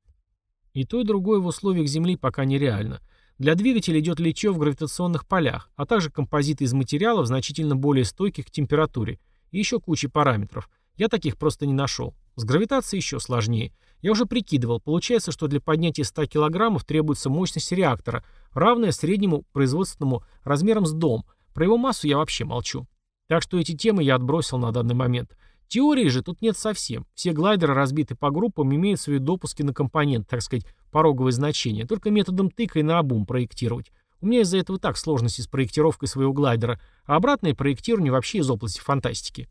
И то, и другое в условиях Земли пока нереально. Для двигателя идет литье в гравитационных полях, а также композиты из материалов, значительно более стойких к температуре, и еще куча параметров. Я таких просто не нашел. С гравитацией еще сложнее. Я уже прикидывал, получается, что для поднятия ста килограммов требуется мощность реактора, равная среднему производственному размерам с дом. Про его массу я вообще молчу. Так что эти темы я отбросил на данный момент. Теории же тут нет совсем. Все глайдеры, разбиты по группам, имеют свои допуски на компонент, так сказать, пороговые значения. Только методом тыка и наобум проектировать. У меня из-за этого так сложности с проектировкой своего глайдера, а обратное проектирование вообще из области фантастики.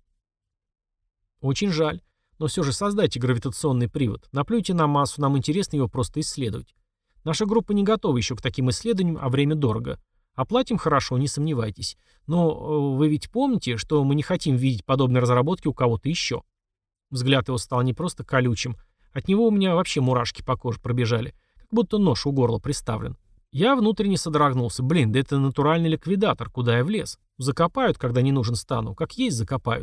Очень жаль. Но все же создайте гравитационный привод. Наплюйте на массу, нам интересно его просто исследовать. Наша группа не готова еще к таким исследованиям, а время дорого. Оплатим хорошо, не сомневайтесь. Но э, вы ведь помните, что мы не хотим видеть подобные разработки у кого-то еще. Взгляд его стал не просто колючим. От него у меня вообще мурашки по коже пробежали. Как будто нож у горла приставлен. Я внутренне содрогнулся. Блин, да это натуральный ликвидатор, куда я влез. Закопают, когда не нужен стану. Как есть закопают.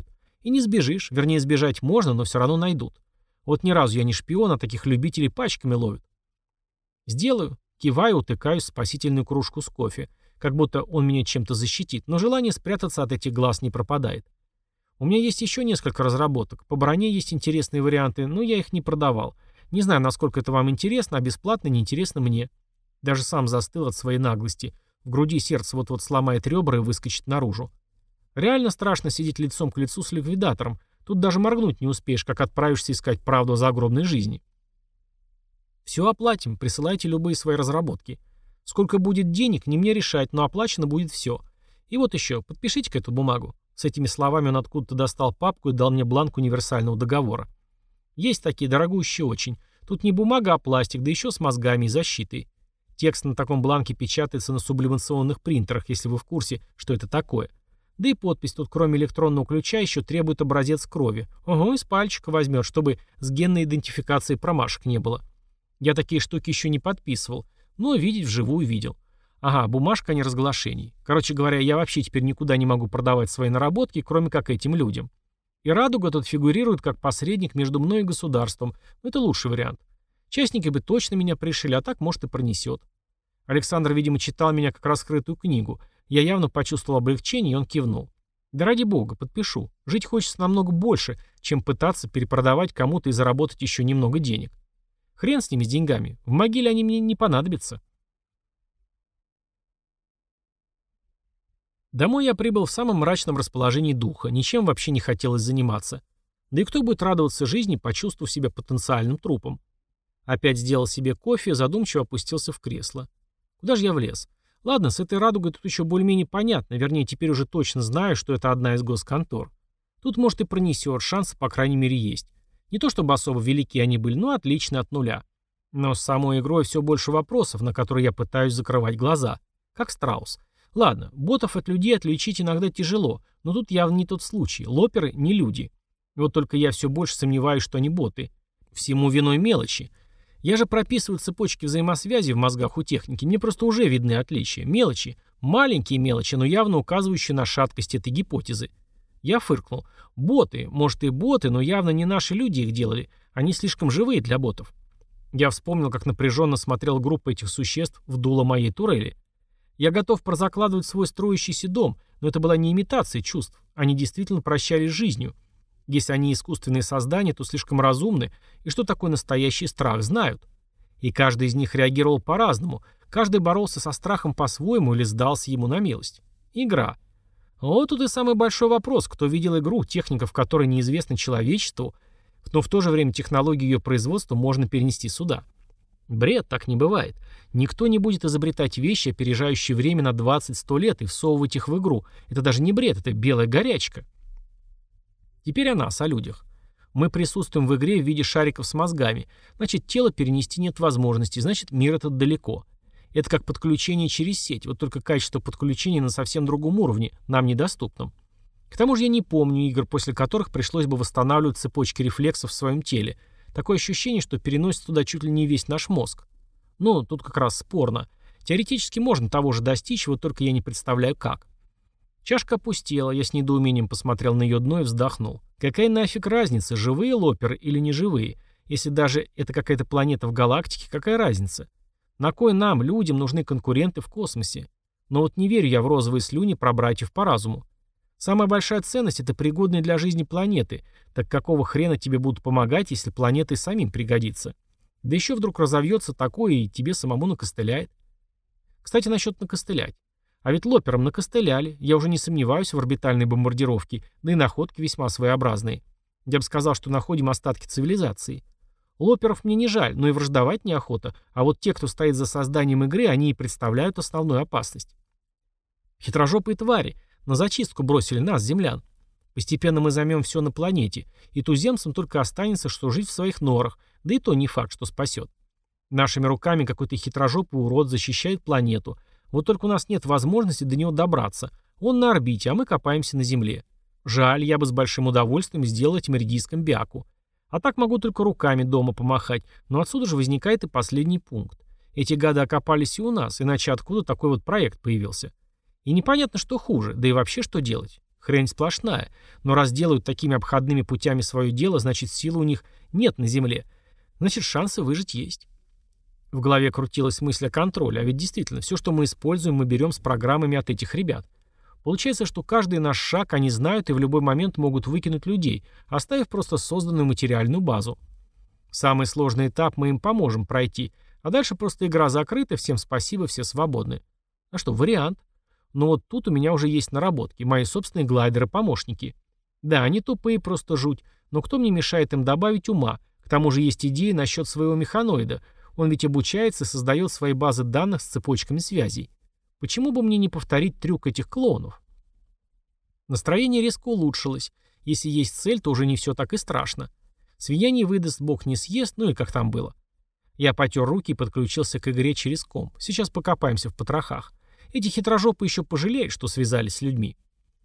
И не сбежишь, вернее сбежать можно, но все равно найдут. Вот ни разу я не шпион, а таких любителей пачками ловят. Сделаю. Киваю, утыкаюсь в спасительную кружку с кофе, как будто он меня чем-то защитит, но желание спрятаться от этих глаз не пропадает. У меня есть еще несколько разработок. По броне есть интересные варианты, но я их не продавал. Не знаю, насколько это вам интересно, а бесплатно не интересно мне. Даже сам застыл от своей наглости. В груди сердце вот-вот сломает ребра и выскочит наружу. Реально страшно сидеть лицом к лицу с ликвидатором. Тут даже моргнуть не успеешь, как отправишься искать правду о загробной жизни. Все оплатим, присылайте любые свои разработки. Сколько будет денег, не мне решать, но оплачено будет все. И вот еще, подпишите-ка эту бумагу. С этими словами он откуда-то достал папку и дал мне бланк универсального договора. Есть такие, дорогущие очень. Тут не бумага, а пластик, да еще с мозгами и защитой. Текст на таком бланке печатается на сублимационных принтерах, если вы в курсе, что это такое. Да и подпись тут, кроме электронного ключа, еще требует образец крови. Ого, из пальчика возьмет, чтобы с генной идентификацией промашек не было. Я такие штуки еще не подписывал, но видеть вживую видел. Ага, бумажка о неразглашении. Короче говоря, я вообще теперь никуда не могу продавать свои наработки, кроме как этим людям. И Радуга тут фигурирует как посредник между мной и государством. Но это лучший вариант. Частники бы точно меня пришили, а так, может, и пронесет. Александр, видимо, читал меня как раскрытую книгу. Я явно почувствовал облегчение, и он кивнул. Да ради бога, подпишу. Жить хочется намного больше, чем пытаться перепродавать кому-то и заработать еще немного денег. Хрен с ними, с деньгами. В могиле они мне не понадобятся. Домой я прибыл в самом мрачном расположении духа, ничем вообще не хотелось заниматься. Да и кто будет радоваться жизни, почувствовав себя потенциальным трупом? Опять сделал себе кофе, задумчиво опустился в кресло. Куда же я влез? Ладно, с этой радугой тут еще более-менее понятно, вернее, теперь уже точно знаю, что это одна из госконтор. Тут, может, и пронесет, шансы, по крайней мере, есть. Не то чтобы особо велики они были, но отлично от нуля. Но с самой игрой все больше вопросов, на которые я пытаюсь закрывать глаза. Как страус. Ладно, ботов от людей отличить иногда тяжело, но тут явно не тот случай. Лоперы не люди. Вот только я все больше сомневаюсь, что они боты. Всему виной мелочи. Я же прописываю цепочки взаимосвязи в мозгах у техники, мне просто уже видны отличия. Мелочи. Маленькие мелочи, но явно указывающие на шаткость этой гипотезы. Я фыркнул. Боты, может и боты, но явно не наши люди их делали. Они слишком живые для ботов. Я вспомнил, как напряженно смотрела группа этих существ в дуло моей турели. Я готов прозакладывать свой строящийся дом, но это была не имитация чувств. Они действительно прощались с жизнью. Если они искусственные создания, то слишком разумны, и что такое настоящий страх, знают. И каждый из них реагировал по-разному, каждый боролся со страхом по-своему или сдался ему на милость. Игра. Вот тут и самый большой вопрос, кто видел игру, техника, в которой неизвестна человечеству, но в то же время технологию ее производства можно перенести сюда. Бред, так не бывает. Никто не будет изобретать вещи, опережающие время на двадцать-сто лет, и всовывать их в игру. Это даже не бред, это белая горячка. Теперь о нас, о людях. Мы присутствуем в игре в виде шариков с мозгами. Значит, тело перенести нет возможности, значит, мир этот далеко. Это как подключение через сеть, вот только качество подключения на совсем другом уровне, нам недоступном. К тому же я не помню игр, после которых пришлось бы восстанавливать цепочки рефлексов в своем теле. Такое ощущение, что переносит туда чуть ли не весь наш мозг. Ну, тут как раз спорно. Теоретически можно того же достичь, вот только я не представляю как. Чашка опустела, я с недоумением посмотрел на ее дно и вздохнул. Какая нафиг разница, живые лоперы или не живые? Если даже это какая-то планета в галактике, какая разница? На кой нам, людям, нужны конкуренты в космосе? Но вот не верю я в розовые слюни про братьев по разуму. Самая большая ценность — это пригодные для жизни планеты. Так какого хрена тебе будут помогать, если планета и самим пригодится? Да еще вдруг разовьется такое и тебе самому накостыляет. Кстати, насчет накостылять. А ведь лопером накостыляли. Я уже не сомневаюсь в орбитальной бомбардировке, да и находки весьма своеобразные. Я бы сказал, что находим остатки цивилизации. Лоперов мне не жаль, но и враждовать неохота, а вот те, кто стоит за созданием игры, они и представляют основную опасность. Хитрожопые твари на зачистку бросили нас, землян. Постепенно мы займем все на планете, и туземцам только останется, что жить в своих норах, да и то не факт, что спасет. Нашими руками какой-то хитрожопый урод защищает планету, вот только у нас нет возможности до него добраться. Он на орбите, а мы копаемся на Земле. Жаль, я бы с большим удовольствием сделал этим редиском бяку. А так могу только руками дома помахать, но отсюда же возникает и последний пункт. Эти гады окопались и у нас, иначе откуда такой вот проект появился? И непонятно, что хуже, да и вообще что делать. Хрень сплошная. Но раз делают такими обходными путями свое дело, значит, силы у них нет на земле. Значит, шансы выжить есть. В голове крутилась мысль о контроле, а ведь действительно, все, что мы используем, мы берем с программами от этих ребят. Получается, что каждый наш шаг они знают и в любой момент могут выкинуть людей, оставив просто созданную материальную базу. Самый сложный этап мы им поможем пройти, а дальше просто игра закрыта, всем спасибо, все свободны. А что, вариант? Но вот тут у меня уже есть наработки, мои собственные глайдеры-помощники. Да, они тупые, просто жуть, но кто мне мешает им добавить ума? К тому же есть идеи насчет своего механоида. Он ведь обучается и создает свои базы данных с цепочками связей. Почему бы мне не повторить трюк этих клоунов? Настроение резко улучшилось. Если есть цель, то уже не все так и страшно. Свинья не выдаст, бог не съест, ну и как там было. Я потер руки и подключился к игре через комп. Сейчас покопаемся в потрохах. Эти хитрожопы еще пожалеют, что связались с людьми.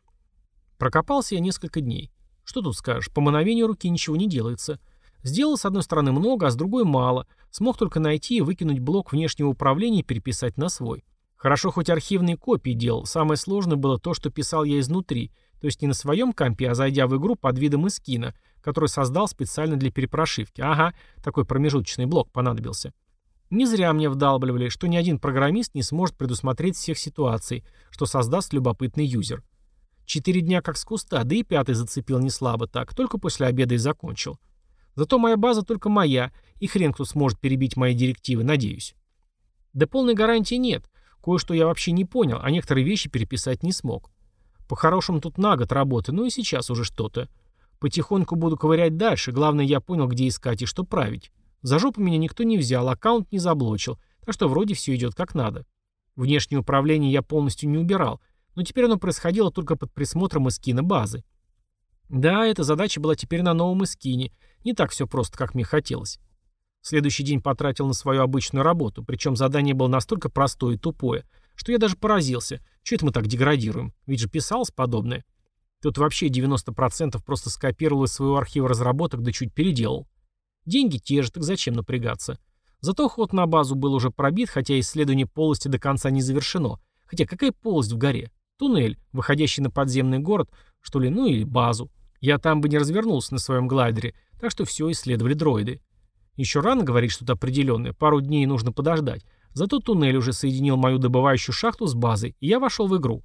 Прокопался я несколько дней. Что тут скажешь, по мановению руки ничего не делается. Сделал с одной стороны много, а с другой мало. Смог только найти и выкинуть блок внешнего управления и переписать на свой. Хорошо, хоть архивные копии делал. Самое сложное было то, что писал я изнутри. То есть не на своем компе, а зайдя в игру под видом эскина, который создал специально для перепрошивки. Ага, такой промежуточный блок понадобился. Не зря мне вдалбливали, что ни один программист не сможет предусмотреть всех ситуаций, что создаст любопытный юзер. Четыре дня как с куста, да и пятый зацепил не слабо так, только после обеда и закончил. Зато моя база только моя, и хрен кто сможет перебить мои директивы, надеюсь. Да полной гарантии нет. Кое-что я вообще не понял, а некоторые вещи переписать не смог. По-хорошему тут на год работы, ну и сейчас уже что-то. Потихоньку буду ковырять дальше, главное, я понял, где искать и что править. За жопу меня никто не взял, аккаунт не заблочил, так что вроде все идет как надо. Внешнее управление я полностью не убирал, но теперь оно происходило только под присмотром эскина базы. Да, эта задача была теперь на новом эскине, не так все просто, как мне хотелось. Следующий день потратил на свою обычную работу, причем задание было настолько простое и тупое, что я даже поразился. Что это мы так деградируем? Ведь же писалось подобное. Тут вообще девяносто процентов просто скопировал из своего архива разработок, да чуть переделал. Деньги те же, так зачем напрягаться? Зато ход на базу был уже пробит, хотя исследование полости до конца не завершено. Хотя какая полость в горе? Туннель, выходящий на подземный город, что ли, ну или базу. Я там бы не развернулся на своем глайдере, так что все исследовали дроиды. Еще рано говорить что-то определенное, пару дней нужно подождать. Зато туннель уже соединил мою добывающую шахту с базой, и я вошел в игру.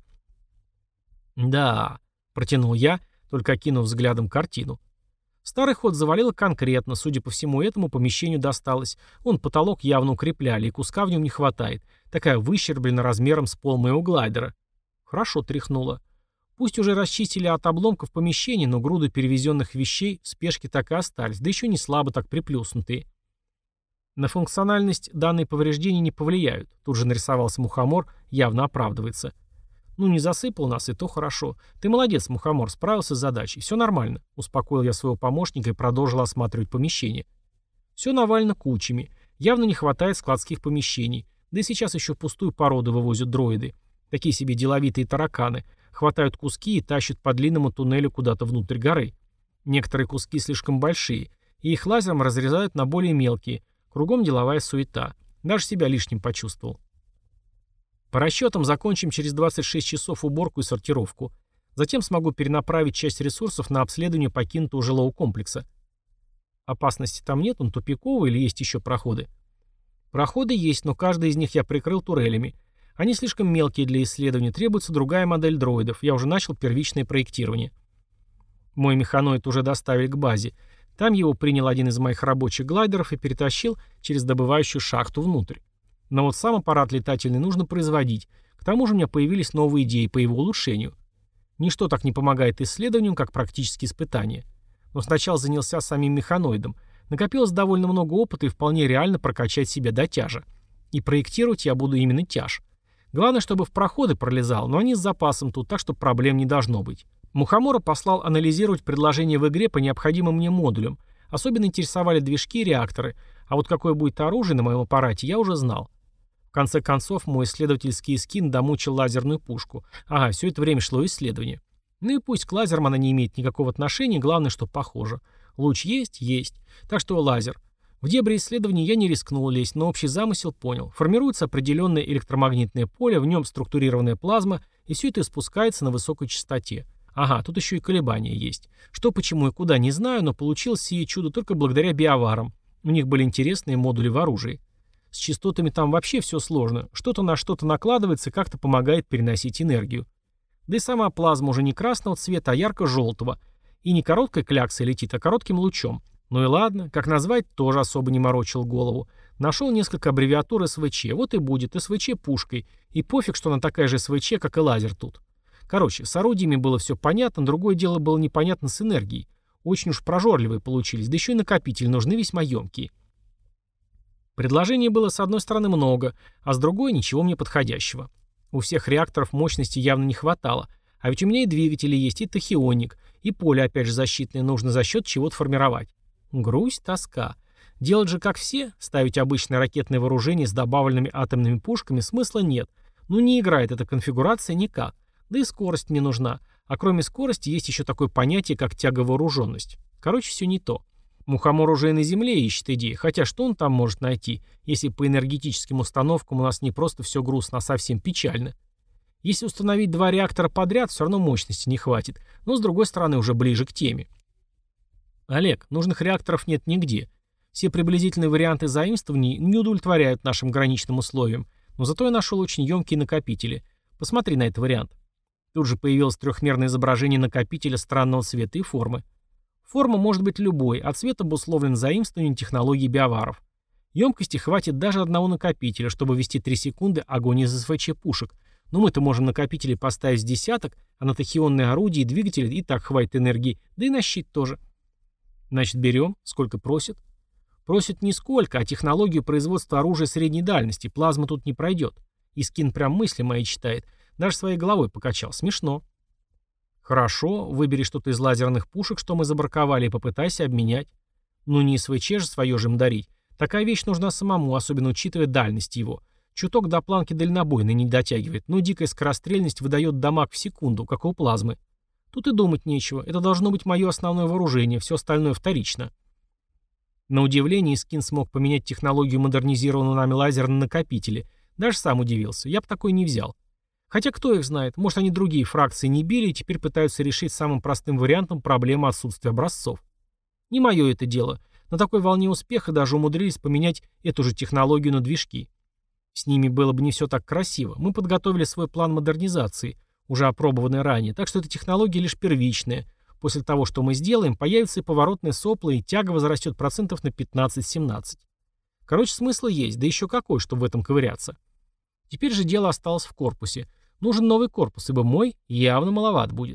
«Да», — протянул я, только окинув взглядом картину. Старый ход завалило конкретно, судя по всему этому, помещению досталось. Вон потолок явно укрепляли, и куска в нем не хватает. Такая выщерблена размером с пол моего глайдера. Хорошо тряхнуло. Пусть уже расчистили от обломков помещений, но груды перевезенных вещей в спешке так и остались, да еще не слабо так приплюснутые. На функциональность данные повреждения не повлияют. Тут же нарисовался мухомор, явно оправдывается. Ну, не засыпал нас, и то хорошо. Ты молодец, мухомор, справился с задачей. Все нормально. Успокоил я своего помощника и продолжил осматривать помещение. Все навалено кучами. Явно не хватает складских помещений. Да и сейчас еще пустую породу вывозят дроиды. Такие себе деловитые тараканы. Хватают куски и тащат по длинному туннелю куда-то внутрь горы. Некоторые куски слишком большие, и их лазером разрезают на более мелкие. Кругом деловая суета. Даже себя лишним почувствовал. По расчетам закончим через двадцать шесть часов уборку и сортировку. Затем смогу перенаправить часть ресурсов на обследование покинутого жилого комплекса. Опасности там нет, он тупиковый или есть еще проходы? Проходы есть, но каждый из них я прикрыл турелями. Они слишком мелкие для исследования, требуется другая модель дроидов. Я уже начал первичное проектирование. Мой механоид уже доставили к базе. Там его принял один из моих рабочих глайдеров и перетащил через добывающую шахту внутрь. Но вот сам аппарат летательный нужно производить. К тому же у меня появились новые идеи по его улучшению. Ничто так не помогает исследованиям, как практические испытания. Но сначала занялся самим механоидом. Накопилось довольно много опыта и вполне реально прокачать себя до тяжа. И проектировать я буду именно тяж. Главное, чтобы в проходы пролезал, но они с запасом тут, так что проблем не должно быть. Мухомора послал анализировать предложения в игре по необходимым мне модулям. Особенно интересовали движки и реакторы, а вот какое будет оружие на моем аппарате, я уже знал. В конце концов, мой исследовательский скин домучил лазерную пушку. Ага, все это время шло исследование. Ну и пусть к лазерам она не имеет никакого отношения, главное, что похоже. Луч есть? Есть. Так что лазер. В дебри исследований я не рискнул лезть, но общий замысел понял. Формируется определенное электромагнитное поле, в нем структурированная плазма, и все это спускается на высокой частоте. Ага, тут еще и колебания есть. Что, почему и куда, не знаю, но получилось сие чудо только благодаря биоварам. У них были интересные модули в оружии. С частотами там вообще все сложно. Что-то на что-то накладывается и как-то помогает переносить энергию. Да и сама плазма уже не красного цвета, а ярко-желтого. И не короткой кляксой летит, а коротким лучом. Ну и ладно, как назвать, тоже особо не морочил голову. Нашел несколько аббревиатур эс вэ че, вот и будет эс вэ че пушкой. И пофиг, что она такая же эс вэ че, как и лазер тут. Короче, с орудиями было все понятно, другое дело было непонятно с энергией. Очень уж прожорливые получились, да еще и накопители нужны весьма емкие. Предложений было с одной стороны много, а с другой ничего мне подходящего. У всех реакторов мощности явно не хватало, а ведь у меня и двигатели есть, и тахионик, и поле опять же защитное нужно за счет чего-то формировать. Грусть, тоска. Делать же как все, ставить обычное ракетное вооружение с добавленными атомными пушками смысла нет. Ну не играет эта конфигурация никак. Да и скорость мне нужна. А кроме скорости есть еще такое понятие, как тяговооруженность. Короче, все не то. Мухомор уже и на Земле ищет идеи, хотя что он там может найти, если по энергетическим установкам у нас не просто все грустно, а совсем печально. Если установить два реактора подряд, все равно мощности не хватит, но с другой стороны уже ближе к теме. Олег, нужных реакторов нет нигде. Все приблизительные варианты заимствований не удовлетворяют нашим граничным условиям, но зато я нашел очень емкие накопители. Посмотри на этот вариант. Тут же появилось трехмерное изображение накопителя странного цвета и формы. Форма может быть любой, а цвет обусловлен заимствованием технологий биоваров. Емкости хватит даже одного накопителя, чтобы вести три секунды огонь из эс вэ че пушек. Но мы-то можем накопители поставить с десяток, а на тахионные орудия и двигатели и так хватит энергии, да и на щит тоже. Значит, берем. Сколько просят? Просят не сколько, а технологию производства оружия средней дальности. Плазма тут не пройдет. И скин прям мысли мои читает. Даже своей головой покачал. Смешно. Хорошо, выбери что-то из лазерных пушек, что мы забраковали, и попытайся обменять. Ну не эс вэ че же свое же им дарить. Такая вещь нужна самому, особенно учитывая дальность его. Чуток до планки дальнобойной не дотягивает, но дикая скорострельность выдает дамаг в секунду, как у плазмы. Тут и думать нечего. Это должно быть мое основное вооружение, все остальное вторично. На удивление Искин смог поменять технологию модернизированного нами лазера на накопители. Даже сам удивился. Я бы такой не взял. Хотя кто их знает, может они другие фракции не били и теперь пытаются решить самым простым вариантом проблему отсутствия образцов. Не мое это дело. На такой волне успеха даже умудрились поменять эту же технологию на движки. С ними было бы не все так красиво. Мы подготовили свой план модернизации, уже опробованный ранее, так что эта технология лишь первичная. После того, что мы сделаем, появятся и поворотные сопла, и тяга возрастет процентов на пятнадцать-семнадцать. Короче, смысл есть, да еще какой, чтобы в этом ковыряться. Теперь же дело осталось в корпусе. Нужен новый корпус, ибо мой явно маловат будет.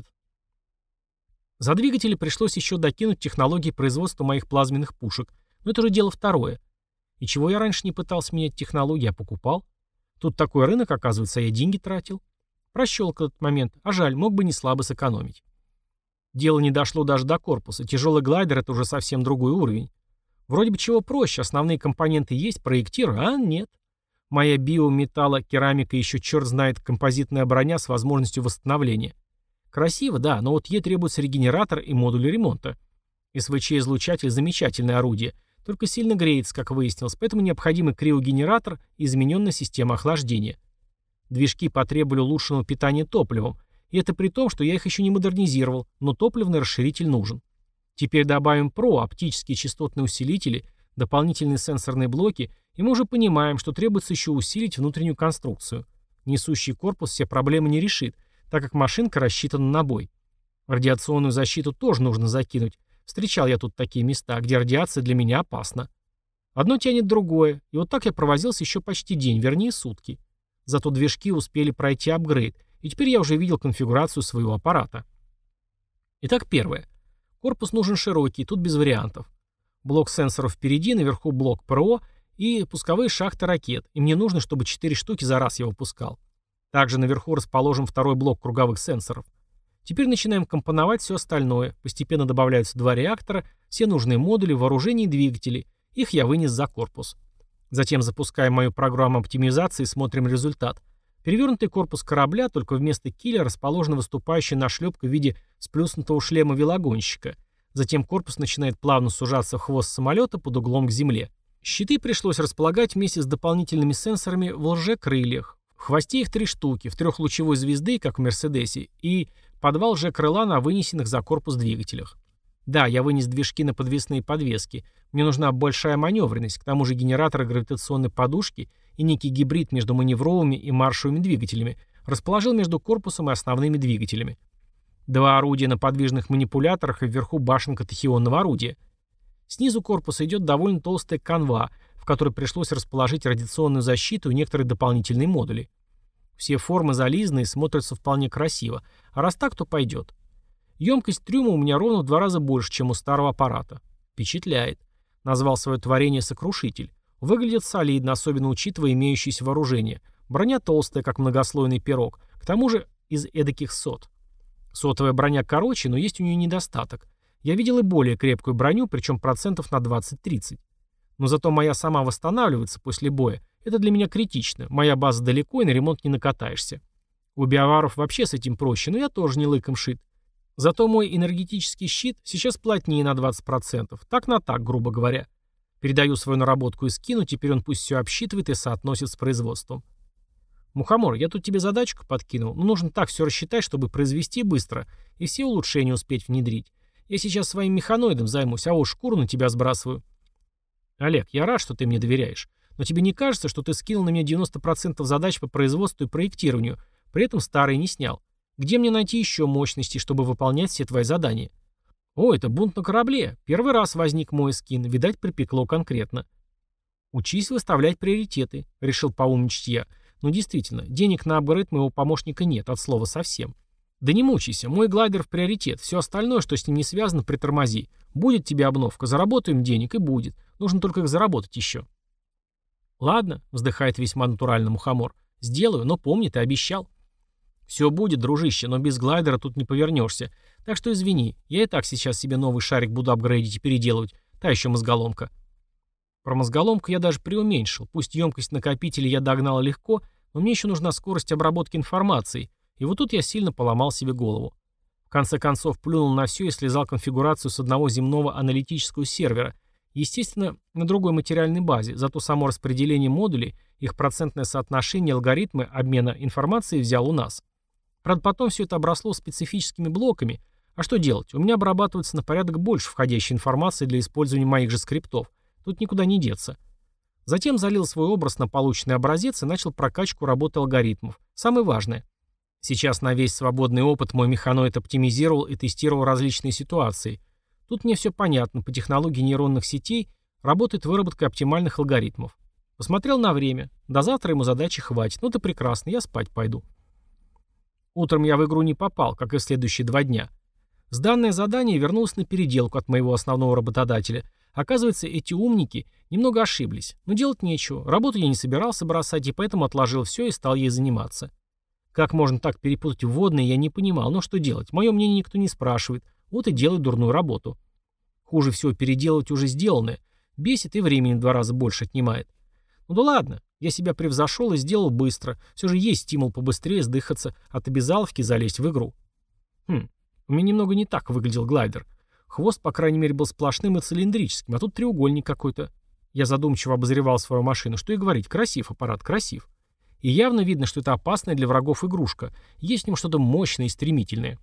За двигатели пришлось еще докинуть технологии производства моих плазменных пушек, но это уже дело второе. И чего я раньше не пытался менять технологии, а покупал? Тут такой рынок, оказывается, а я деньги тратил. Прощелкал этот момент, а жаль, мог бы не слабо сэкономить. Дело не дошло даже до корпуса. Тяжелый глайдер — это уже совсем другой уровень. Вроде бы чего проще, основные компоненты есть, проектирую, а нет. Моя биометаллокерамика еще черт знает композитная броня с возможностью восстановления. Красиво, да, но вот ей требуется регенератор и модуль ремонта. эс вэ че-излучатель — замечательное орудие, только сильно греется, как выяснилось, поэтому необходимый криогенератор и измененная система охлаждения. Движки потребовали улучшенного питания топливом, и это при том, что я их еще не модернизировал, но топливный расширитель нужен. Теперь добавим ПРО, оптические частотные усилители, дополнительные сенсорные блоки, и мы уже понимаем, что требуется еще усилить внутреннюю конструкцию. Несущий корпус все проблемы не решит, так как машинка рассчитана на бой. Радиационную защиту тоже нужно закинуть. Встречал я тут такие места, где радиация для меня опасна. Одно тянет другое, и вот так я провозился еще почти день, вернее сутки. Зато движки успели пройти апгрейд, и теперь я уже видел конфигурацию своего аппарата. Итак, первое. Корпус нужен широкий, тут без вариантов. Блок сенсоров впереди, наверху блок ПРО и пусковые шахты ракет, и мне нужно, чтобы четыре штуки за раз я выпускал. Также наверху расположен второй блок круговых сенсоров. Теперь начинаем компоновать все остальное. Постепенно добавляются два реактора, все нужные модули, вооружение и двигатели. Их я вынес за корпус. Затем запускаем мою программу оптимизации и смотрим результат. Перевернутый корпус корабля, только вместо киля расположена выступающая нашлепка в виде сплюснутого шлема велогонщика. Затем корпус начинает плавно сужаться в хвост самолета под углом к земле. Щиты пришлось располагать вместе с дополнительными сенсорами в лжекрыльях. В хвосте их три штуки, в трехлучевой звезды, как в Мерседесе, и В подвал Ж-крыла на вынесенных за корпус двигателях. Да, я вынес движки на подвесные подвески. Мне нужна большая маневренность, к тому же генераторы гравитационной подушки и некий гибрид между маневровыми и маршевыми двигателями расположил между корпусом и основными двигателями. Два орудия на подвижных манипуляторах и вверху башенка тахионного орудия. Снизу корпуса идет довольно толстая канва, в которой пришлось расположить радиационную защиту и некоторые дополнительные модули. Все формы зализаны и смотрятся вполне красиво, а раз так, то пойдет. Емкость трюма у меня ровно в два раза больше, чем у старого аппарата. Впечатляет. Назвал свое творение «Сокрушитель». Выглядит солидно, особенно учитывая имеющееся вооружение. Броня толстая, как многослойный пирог, к тому же из эдаких сот. Сотовая броня короче, но есть у нее недостаток. Я видел и более крепкую броню, причем процентов на двадцать-тридцать. Но зато моя сама восстанавливается после боя. Это для меня критично. Моя база далеко, и на ремонт не накатаешься. У биоваров вообще с этим проще, но я тоже не лыком шит. Зато мой энергетический щит сейчас плотнее на двадцать процентов. Так на так, грубо говоря. Передаю свою наработку и скину, теперь он пусть все обсчитывает и соотносит с производством. Мухомор, я тут тебе задачку подкинул, но нужно так все рассчитать, чтобы произвести быстро и все улучшения успеть внедрить. Я сейчас своим механоидом займусь, а вот шкуру на тебя сбрасываю. Олег, я рад, что ты мне доверяешь. Но тебе не кажется, что ты скинул на меня девяносто процентов задач по производству и проектированию, при этом старые не снял? Где мне найти еще мощности, чтобы выполнять все твои задания? О, это бунт на корабле. Первый раз возник мой скин, видать, припекло конкретно. Учись выставлять приоритеты, решил поумничать я. Ну действительно, денег на апгрейд моего помощника нет, от слова совсем. Да не мучайся, мой глайдер в приоритет, все остальное, что с ним не связано, притормози. Будет тебе обновка, заработаем денег и будет. Нужно только их заработать еще. Ладно, вздыхает весьма натурально Мухомор. Сделаю, но помни, ты обещал. Все будет, дружище, но без глайдера тут не повернешься. Так что извини, я и так сейчас себе новый шарик буду апгрейдить и переделывать. Та еще мозголомка. Про мозголомку я даже преуменьшил. Пусть емкость накопителя я догнал легко, но мне еще нужна скорость обработки информации. И вот тут я сильно поломал себе голову. В конце концов, плюнул на все и слезал конфигурацию с одного земного аналитического сервера. Естественно, на другой материальной базе, зато само распределение модулей, их процентное соотношение, алгоритмы обмена информацией взял у нас. Правда, потом все это обросло специфическими блоками. А что делать? У меня обрабатывается на порядок больше входящей информации для использования моих же скриптов. Тут никуда не деться. Затем залил свой образ на полученный образец и начал прокачку работы алгоритмов. Самое важное. Сейчас на весь свободный опыт мой механоид оптимизировал и тестировал различные ситуации. Тут мне все понятно. По технологии нейронных сетей работает выработка оптимальных алгоритмов. Посмотрел на время. До завтра ему задачи хватит. Ну ты прекрасно, я спать пойду. Утром я в игру не попал, как и в следующие два дня. Сданное задание вернулось на переделку от моего основного работодателя. Оказывается, эти умники немного ошиблись. Но делать нечего. Работу я не собирался бросать, и поэтому отложил все и стал ей заниматься. Как можно так перепутать вводные, я не понимал. Но что делать? Мое мнение никто не спрашивает. Вот и делай дурную работу. Хуже всего переделывать уже сделанное. Бесит и времени в два раза больше отнимает. Ну да ладно. Я себя превзошел и сделал быстро. Все же есть стимул побыстрее сдыхаться от обязаловки залезть в игру. Хм, у меня немного не так выглядел глайдер. Хвост, по крайней мере, был сплошным и цилиндрическим, а тут треугольник какой-то. Я задумчиво обозревал свою машину. Что и говорить, красив аппарат, красив. И явно видно, что это опасная для врагов игрушка. Есть в нем что-то мощное и стремительное.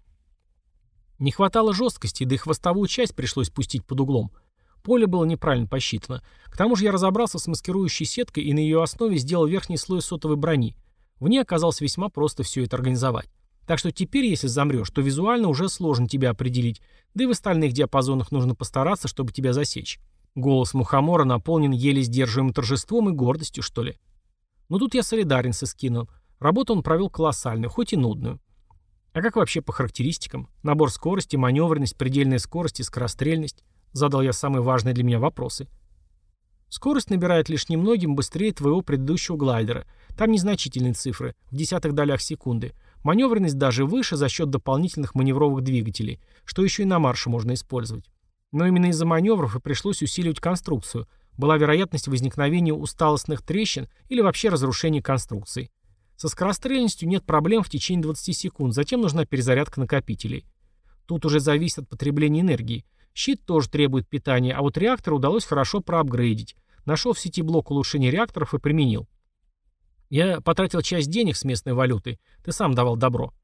Не хватало жесткости, да и хвостовую часть пришлось пустить под углом. Поле было неправильно посчитано. К тому же я разобрался с маскирующей сеткой и на ее основе сделал верхний слой сотовой брони. В ней оказалось весьма просто все это организовать. Так что теперь, если замрешь, то визуально уже сложно тебя определить, да и в остальных диапазонах нужно постараться, чтобы тебя засечь. Голос Мухомора наполнен еле сдерживаемым торжеством и гордостью, что ли. Но тут я солидарен со скином. Работу он провел колоссальную, хоть и нудную. А как вообще по характеристикам? Набор скорости, маневренность, предельная скорость и скорострельность. Задал я самые важные для меня вопросы. Скорость набирает лишь немногим быстрее твоего предыдущего глайдера. Там незначительные цифры, в десятых долях секунды. Маневренность даже выше за счет дополнительных маневровых двигателей, что еще и на марше можно использовать. Но именно из-за маневров и пришлось усиливать конструкцию. Была вероятность возникновения усталостных трещин или вообще разрушения конструкции. Со скорострельностью нет проблем в течение двадцати секунд, затем нужна перезарядка накопителей. Тут уже зависит от потребления энергии. Щит тоже требует питания, а вот реактор удалось хорошо проапгрейдить. Нашел в сети блок улучшения реакторов и применил. Я потратил часть денег с местной валютой. Ты сам давал добро.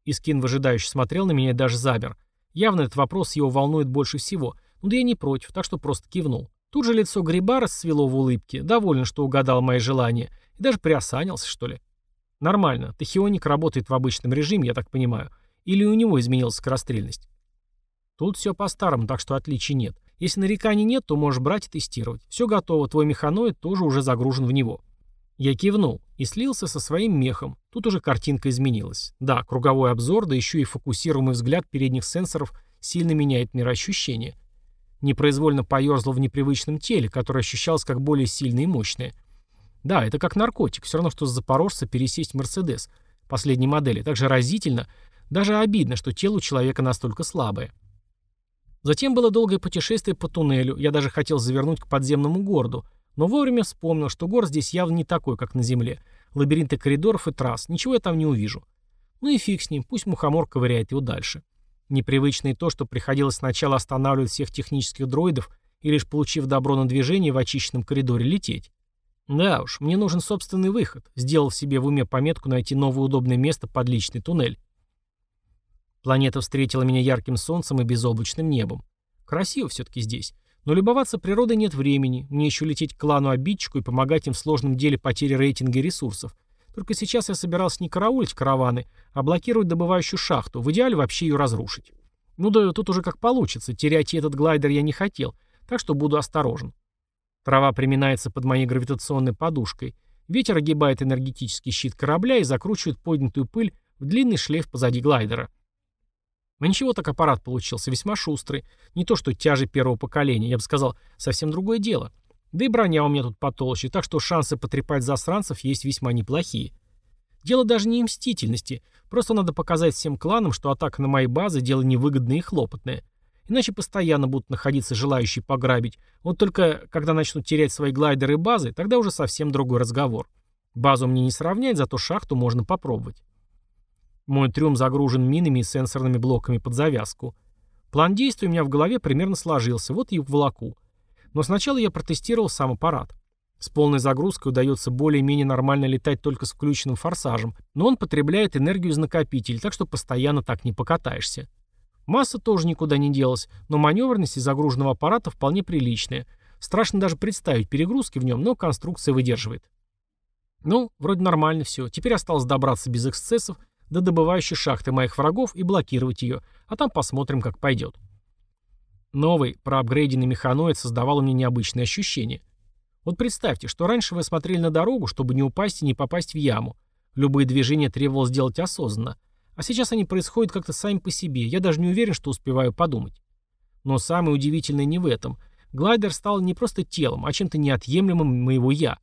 Искин выжидающе смотрел на меня и даже замер. Явно этот вопрос его волнует больше всего. Ну да я не против, так что просто кивнул. Тут же лицо гриба расцвело в улыбке, доволен, что угадал мои желания, и даже приосанился, что ли. Нормально, тахионик работает в обычном режиме, я так понимаю. Или у него изменилась скорострельность? Тут все по-старому, так что отличий нет. Если нареканий нет, то можешь брать и тестировать. Все готово, твой механоид тоже уже загружен в него. Я кивнул и слился со своим мехом. Тут уже картинка изменилась. Да, круговой обзор, да еще и фокусируемый взгляд передних сенсоров сильно меняет мироощущение. Непроизвольно поерзал в непривычном теле, которое ощущалось как более сильное и мощное. Да, это как наркотик, все равно, что с запорожца пересесть в Мерседес последней модели. Так же разительно, даже обидно, что тело у человека настолько слабое. Затем было долгое путешествие по туннелю, я даже хотел завернуть к подземному городу, но вовремя вспомнил, что город здесь явно не такой, как на Земле. Лабиринты коридоров и трасс, ничего я там не увижу. Ну и фиг с ним, пусть мухомор ковыряет его дальше. Непривычно и то, что приходилось сначала останавливать всех технических дроидов и лишь получив добро на движение в очищенном коридоре лететь. Да уж, мне нужен собственный выход, сделал в себе в уме пометку найти новое удобное место под личный туннель. Планета встретила меня ярким солнцем и безоблачным небом. Красиво все-таки здесь. Но любоваться природой нет времени. Мне еще лететь к клану-обидчику и помогать им в сложном деле потери рейтинга и ресурсов. Только сейчас я собирался не караулить караваны, а блокировать добывающую шахту. В идеале вообще ее разрушить. Ну да тут уже как получится. Терять и этот глайдер я не хотел, так что буду осторожен. Трава приминается под моей гравитационной подушкой. Ветер огибает энергетический щит корабля и закручивает поднятую пыль в длинный шлейф позади глайдера. Но ничего, так аппарат получился, весьма шустрый. Не то что тяжи первого поколения, я бы сказал, совсем другое дело. Да и броня у меня тут потолще, так что шансы потрепать засранцев есть весьма неплохие. Дело даже не в мстительности, просто надо показать всем кланам, что атака на мои базы – дело невыгодное и хлопотное. Иначе постоянно будут находиться желающие пограбить. Вот только когда начнут терять свои глайдеры и базы, тогда уже совсем другой разговор. Базу мне не сравнять, зато шахту можно попробовать. Мой трюм загружен минами и сенсорными блоками под завязку. План действий у меня в голове примерно сложился, вот и волоку. Но сначала я протестировал сам аппарат. С полной загрузкой удается более-менее нормально летать только с включенным форсажем, но он потребляет энергию из накопителя, так что постоянно так не покатаешься. Масса тоже никуда не делась, но маневренность из загруженного аппарата вполне приличная. Страшно даже представить перегрузки в нем, но конструкция выдерживает. Ну, вроде нормально все. Теперь осталось добраться без эксцессов до добывающей шахты моих врагов и блокировать ее, а там посмотрим, как пойдет. Новый, проапгрейденный механоид создавал у меня необычные ощущения. Вот представьте, что раньше вы смотрели на дорогу, чтобы не упасть и не попасть в яму. Любые движения требовалось делать осознанно. А сейчас они происходят как-то сами по себе, я даже не уверен, что успеваю подумать. Но самое удивительное не в этом. Глайдер стал не просто телом, а чем-то неотъемлемым моего «я».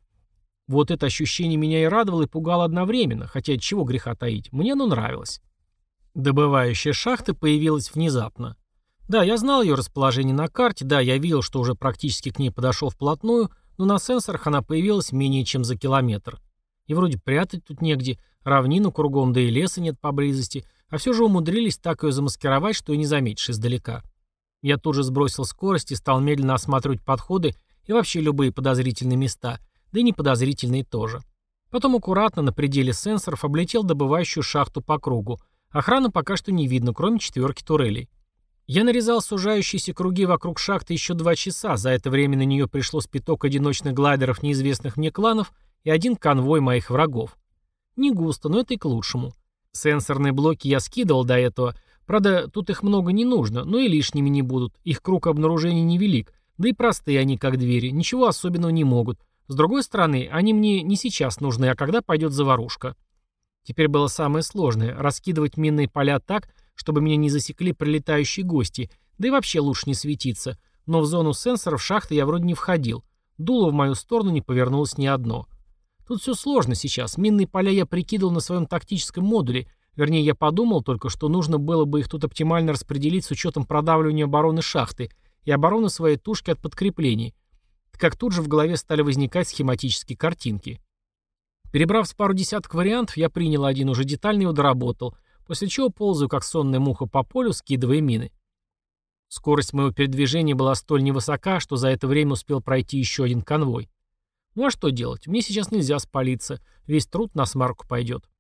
Вот это ощущение меня и радовало, и пугало одновременно, хотя от чего греха таить, мне оно нравилось. Добывающая шахта появилась внезапно. Да, я знал ее расположение на карте, да, я видел, что уже практически к ней подошел вплотную, но на сенсорах она появилась менее чем за километр. И вроде прятать тут негде, равнину кругом, да и леса нет поблизости, а все же умудрились так ее замаскировать, что и не заметишь издалека. Я тут же сбросил скорость и стал медленно осматривать подходы и вообще любые подозрительные места, да и неподозрительные тоже. Потом аккуратно на пределе сенсоров облетел добывающую шахту по кругу. Охраны пока что не видно, кроме четверки турелей. Я нарезал сужающиеся круги вокруг шахты еще два часа, за это время на нее пришло пяток одиночных глайдеров неизвестных мне кланов и один конвой моих врагов. Не густо, но это и к лучшему. Сенсорные блоки я скидывал до этого, правда, тут их много не нужно, но и лишними не будут, их круг обнаружения невелик, да и простые они как двери, ничего особенного не могут. С другой стороны, они мне не сейчас нужны, а когда пойдет заварушка. Теперь было самое сложное – раскидывать минные поля так, чтобы меня не засекли прилетающие гости, да и вообще лучше не светиться. Но в зону сенсоров шахты я вроде не входил. Дуло в мою сторону не повернулось ни одно. Тут все сложно сейчас. Минные поля я прикидывал на своем тактическом модуле. Вернее, я подумал только, что нужно было бы их тут оптимально распределить с учетом продавливания обороны шахты и обороны своей тушки от подкреплений. Как тут же в голове стали возникать схематические картинки. Перебрав с пару десяток вариантов, я принял один уже детально и доработал, после чего ползаю как сонная муха по полю, скидывая мины. Скорость моего передвижения была столь невысока, что за это время успел пройти еще один конвой. Ну а что делать? Мне сейчас нельзя спалиться, весь труд на смарку пойдет.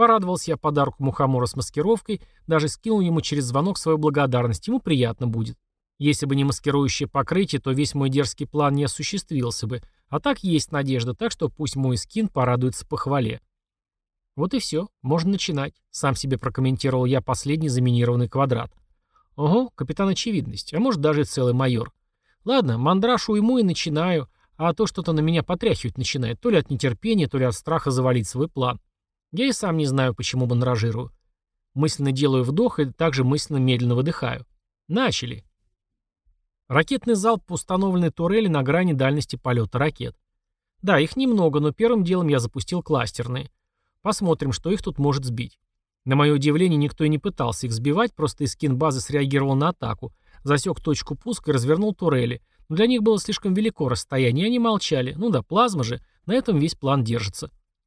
Порадовался я подарку Мухомора с маскировкой, даже скинул ему через звонок свою благодарность, ему приятно будет. Если бы не маскирующее покрытие, то весь мой дерзкий план не осуществился бы. А так есть надежда, так что пусть мой скин порадуется похвале. Вот и все, можно начинать, сам себе прокомментировал я последний заминированный квадрат. Ого, капитан очевидность, а может даже и целый майор. Ладно, мандраж уйму и начинаю, а то что-то на меня потряхивать начинает, то ли от нетерпения, то ли от страха завалить свой план. Я и сам не знаю, почему мандражирую. Мысленно делаю вдох и также мысленно медленно выдыхаю. Начали. Ракетный залп по установленной турели на грани дальности полета ракет. Да, их немного, но первым делом я запустил кластерные. Посмотрим, что их тут может сбить. На мое удивление, никто и не пытался их сбивать, просто Искин базы среагировал на атаку, засек точку пуска и развернул турели. Но для них было слишком велико расстояние, и они молчали. Ну да, плазма же, на этом весь план держится.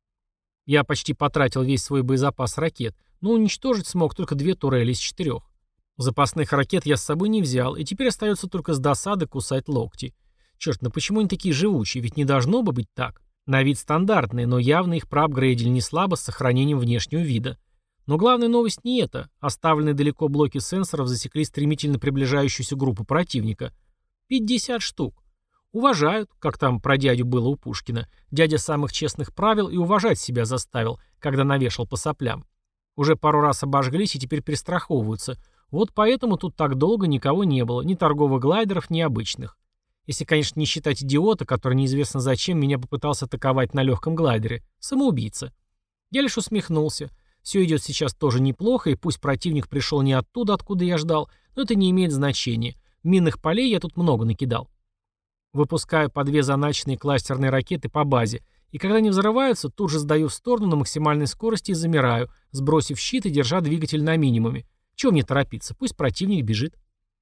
Я почти потратил весь свой боезапас ракет, но уничтожить смог только две турели из четырех. Запасных ракет я с собой не взял, и теперь остается только с досады кусать локти. Черт, ну почему они такие живучие? Ведь не должно бы быть так. На вид стандартные, но явно их проапгрейдили не слабо с сохранением внешнего вида. Но главная новость не эта. Оставленные далеко блоки сенсоров засекли стремительно приближающуюся группу противника. пятьдесят штук. Уважают, как там про дядю было у Пушкина. Дядя самых честных правил и уважать себя заставил, когда навешал по соплям. Уже пару раз обожглись и теперь перестраховываются. Вот поэтому тут так долго никого не было, ни торговых глайдеров, ни обычных. Если, конечно, не считать идиота, который неизвестно зачем меня попытался атаковать на легком глайдере. Самоубийца. Я лишь усмехнулся. Все идет сейчас тоже неплохо, и пусть противник пришел не оттуда, откуда я ждал, но это не имеет значения. Минных полей я тут много накидал. Выпускаю по две заначенные кластерные ракеты по базе, и когда они взрываются, тут же сдаю в сторону на максимальной скорости и замираю, сбросив щит и держа двигатель на минимуме. Чего мне торопиться? Пусть противник бежит.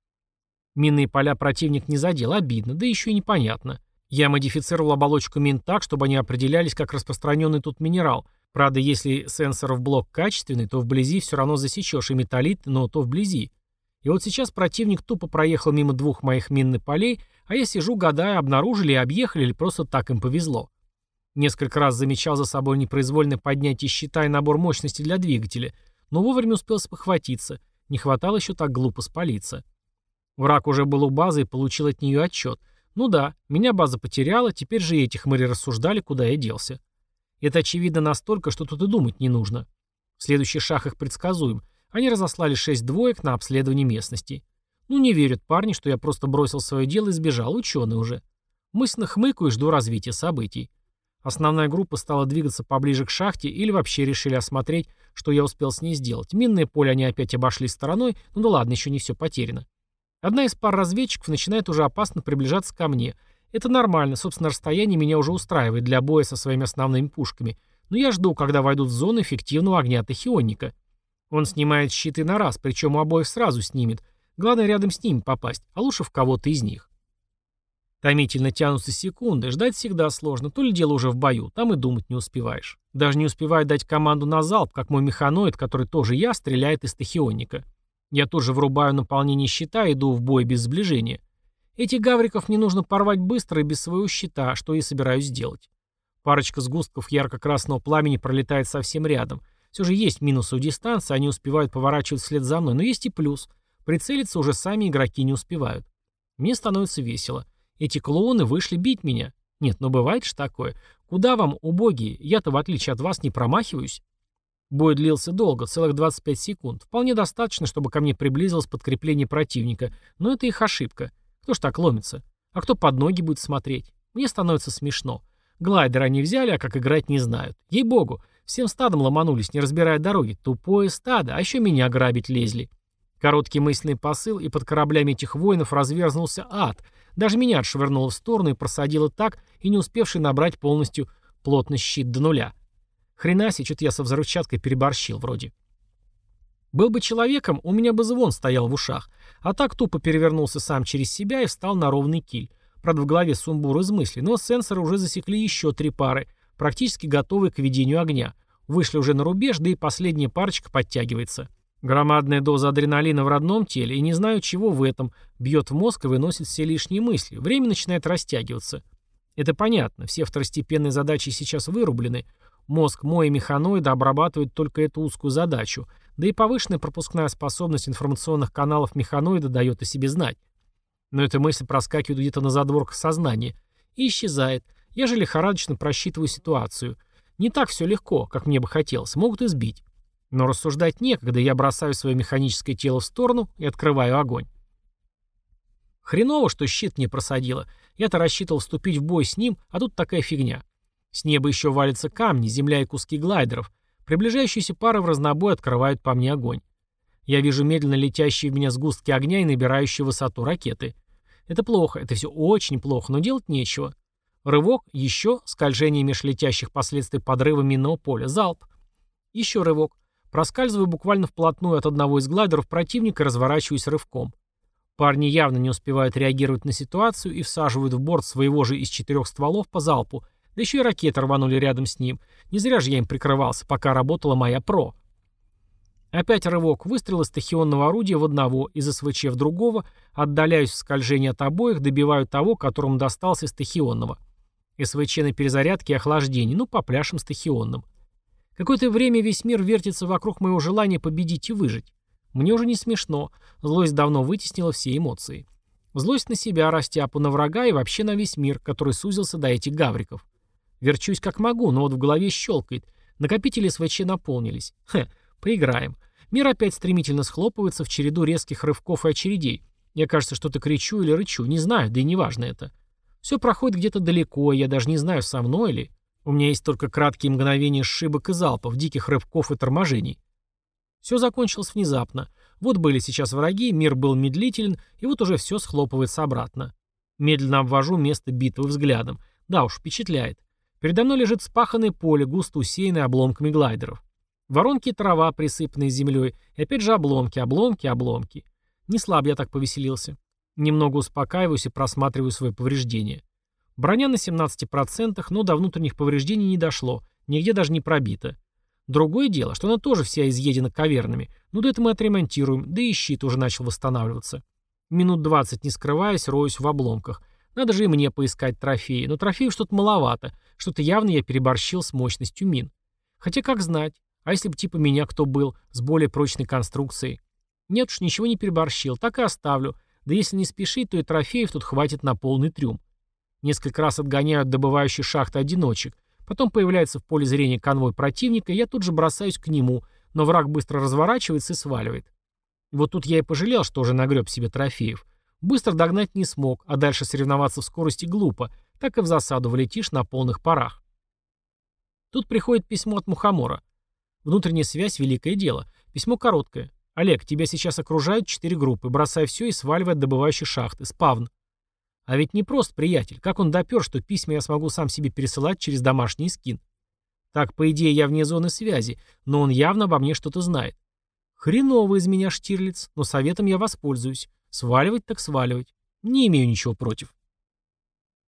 Минные поля противник не задел, обидно, да еще и непонятно. Я модифицировал оболочку мин так, чтобы они определялись как распространенный тут минерал. Правда, если сенсор в блок качественный, то вблизи все равно засечешь и металлит, но то вблизи. И вот сейчас противник тупо проехал мимо двух моих минных полей, а я сижу, гадая, обнаружили и объехали, или просто так им повезло. Несколько раз замечал за собой непроизвольное поднятие щита и набор мощности для двигателя, но вовремя успел спохватиться, не хватало еще так глупо спалиться. Враг уже был у базы и получил от нее отчет. Ну да, меня база потеряла, теперь же эти хмыри рассуждали, куда я делся. Это очевидно настолько, что тут и думать не нужно. Следующий шаг их предсказуем. Они разослали шесть двоек на обследование местности. Ну не верят парни, что я просто бросил свое дело и сбежал, ученый уже. Мысленно хмыкаю и жду развития событий. Основная группа стала двигаться поближе к шахте или вообще решили осмотреть, что я успел с ней сделать. Минное поле они опять обошли стороной, ну да ладно, еще не все потеряно. Одна из пар разведчиков начинает уже опасно приближаться ко мне. Это нормально, собственно, расстояние меня уже устраивает для боя со своими основными пушками. Но я жду, когда войдут в зону эффективного огня тахионника. Он снимает щиты на раз, причем у обоих сразу снимет. Главное рядом с ними попасть, а лучше в кого-то из них. Томительно тянутся секунды, ждать всегда сложно, то ли дело уже в бою, там и думать не успеваешь. Даже не успеваю дать команду на залп, как мой механоид, который тоже я, стреляет из тахионника. Я тут же врубаю наполнение щита и иду в бой без сближения. Этих гавриков мне нужно порвать быстро и без своего щита, что и собираюсь сделать. Парочка сгустков ярко-красного пламени пролетает совсем рядом. Все же есть минусы у дистанции, они успевают поворачивать вслед за мной, но есть и плюс. Прицелиться уже сами игроки не успевают. Мне становится весело. Эти клоуны вышли бить меня. Нет, ну бывает же такое. Куда вам, убогие? Я-то, в отличие от вас, не промахиваюсь. Бой длился долго, целых двадцать пять секунд. Вполне достаточно, чтобы ко мне приблизилось подкрепление противника. Но это их ошибка. Кто ж так ломится? А кто под ноги будет смотреть? Мне становится смешно. Глайдер они взяли, а как играть не знают. Ей-богу, всем стадом ломанулись, не разбирая дороги. Тупое стадо, а еще меня грабить лезли. Короткий мысленный посыл, и под кораблями этих воинов разверзнулся ад. Даже меня отшвырнуло в сторону и просадило так, и не успевший набрать полностью плотность щит до нуля. Хрена себе, что-то я со взрывчаткой переборщил вроде. Был бы человеком, у меня бы звон стоял в ушах, а так тупо перевернулся сам через себя и встал на ровный киль. Правда, в голове сумбур из мыслей, но сенсоры уже засекли еще три пары, практически готовые к ведению огня. Вышли уже на рубеж, да и последняя парочка подтягивается. Громадная доза адреналина в родном теле, и не знаю чего в этом, бьет в мозг и выносит все лишние мысли. Время начинает растягиваться. Это понятно, все второстепенные задачи сейчас вырублены. Мозг мой и механоида обрабатывают только эту узкую задачу, да и повышенная пропускная способность информационных каналов механоида дает о себе знать. Но эта мысль проскакивает где-то на задворках сознания и исчезает. Я же лихорадочно просчитываю ситуацию. Не так все легко, как мне бы хотелось, могут избить. Но рассуждать некогда, я бросаю свое механическое тело в сторону и открываю огонь. Хреново, что щит не просадило. Я-то рассчитывал вступить в бой с ним, а тут такая фигня. С неба еще валятся камни, земля и куски глайдеров. Приближающиеся пары в разнобой открывают по мне огонь. Я вижу медленно летящие в меня сгустки огня и набирающие высоту ракеты. Это плохо, это все очень плохо, но делать нечего. Рывок, еще, скольжение меж летящих последствий подрыва минного поля, залп. Еще рывок. Проскальзываю буквально вплотную от одного из глайдеров противника и разворачиваюсь рывком. Парни явно не успевают реагировать на ситуацию и всаживают в борт своего же из четырех стволов по залпу, да еще и ракеты рванули рядом с ним. Не зря же я им прикрывался, пока работала моя ПРО. Опять рывок, выстрел из тахионного орудия в одного, из СВЧ в другого, отдаляюсь в скольжении от обоих, добиваю того, которому достался из тахионного. СВЧ на перезарядке и охлаждении, ну попляшем с тахионным. Какое-то время весь мир вертится вокруг моего желания победить и выжить. Мне уже не смешно, злость давно вытеснила все эмоции. Злость на себя, растяпу, на врага и вообще на весь мир, который сузился до этих гавриков. Верчусь как могу, но вот в голове щелкает. Накопители СВЧ наполнились. Хе, поиграем. Мир опять стремительно схлопывается в череду резких рывков и очередей. Я, кажется, что-то кричу или рычу, не знаю, да и неважно это. Все проходит где-то далеко, я даже не знаю, со мной ли. У меня есть только краткие мгновения сшибок и залпов, диких рывков и торможений. Все закончилось внезапно. Вот были сейчас враги, мир был медлителен, и вот уже все схлопывается обратно. Медленно обвожу место битвы взглядом. Да уж, впечатляет. Передо мной лежит вспаханное поле, густо усеянное обломками глайдеров. Воронки и трава, присыпанные землей, и опять же обломки, обломки, обломки. Не слабо я так повеселился. Немного успокаиваюсь и просматриваю свои повреждения. Броня на семнадцати процентах, но до внутренних повреждений не дошло, нигде даже не пробито. Другое дело, что она тоже вся изъедена кавернами, ну да это мы отремонтируем, да и щит уже начал восстанавливаться. Минут двадцать не скрываясь, роюсь в обломках. Надо же и мне поискать трофеи, но трофеев что-то маловато, что-то явно я переборщил с мощностью мин. Хотя как знать, а если бы типа меня кто был, с более прочной конструкцией? Нет уж, ничего не переборщил, так и оставлю, да если не спешить, то и трофеев тут хватит на полный трюм. Несколько раз отгоняют добывающие шахты одиночек. Потом появляется в поле зрения конвой противника, и я тут же бросаюсь к нему, но враг быстро разворачивается и сваливает. Вот тут я и пожалел, что уже нагреб себе трофеев. Быстро догнать не смог, а дальше соревноваться в скорости глупо, так и в засаду влетишь на полных парах. Тут приходит письмо от Мухомора. Внутренняя связь — великое дело. Письмо короткое. «Олег, тебя сейчас окружают четыре группы. Бросай все и сваливай от добывающей шахты. Спавн». А ведь не просто, приятель. Как он допер, что письма я смогу сам себе пересылать через домашний скин? Так, по идее, я вне зоны связи, но он явно обо мне что-то знает. Хреново из меня Штирлиц, но советом я воспользуюсь. Сваливать так сваливать. Не имею ничего против.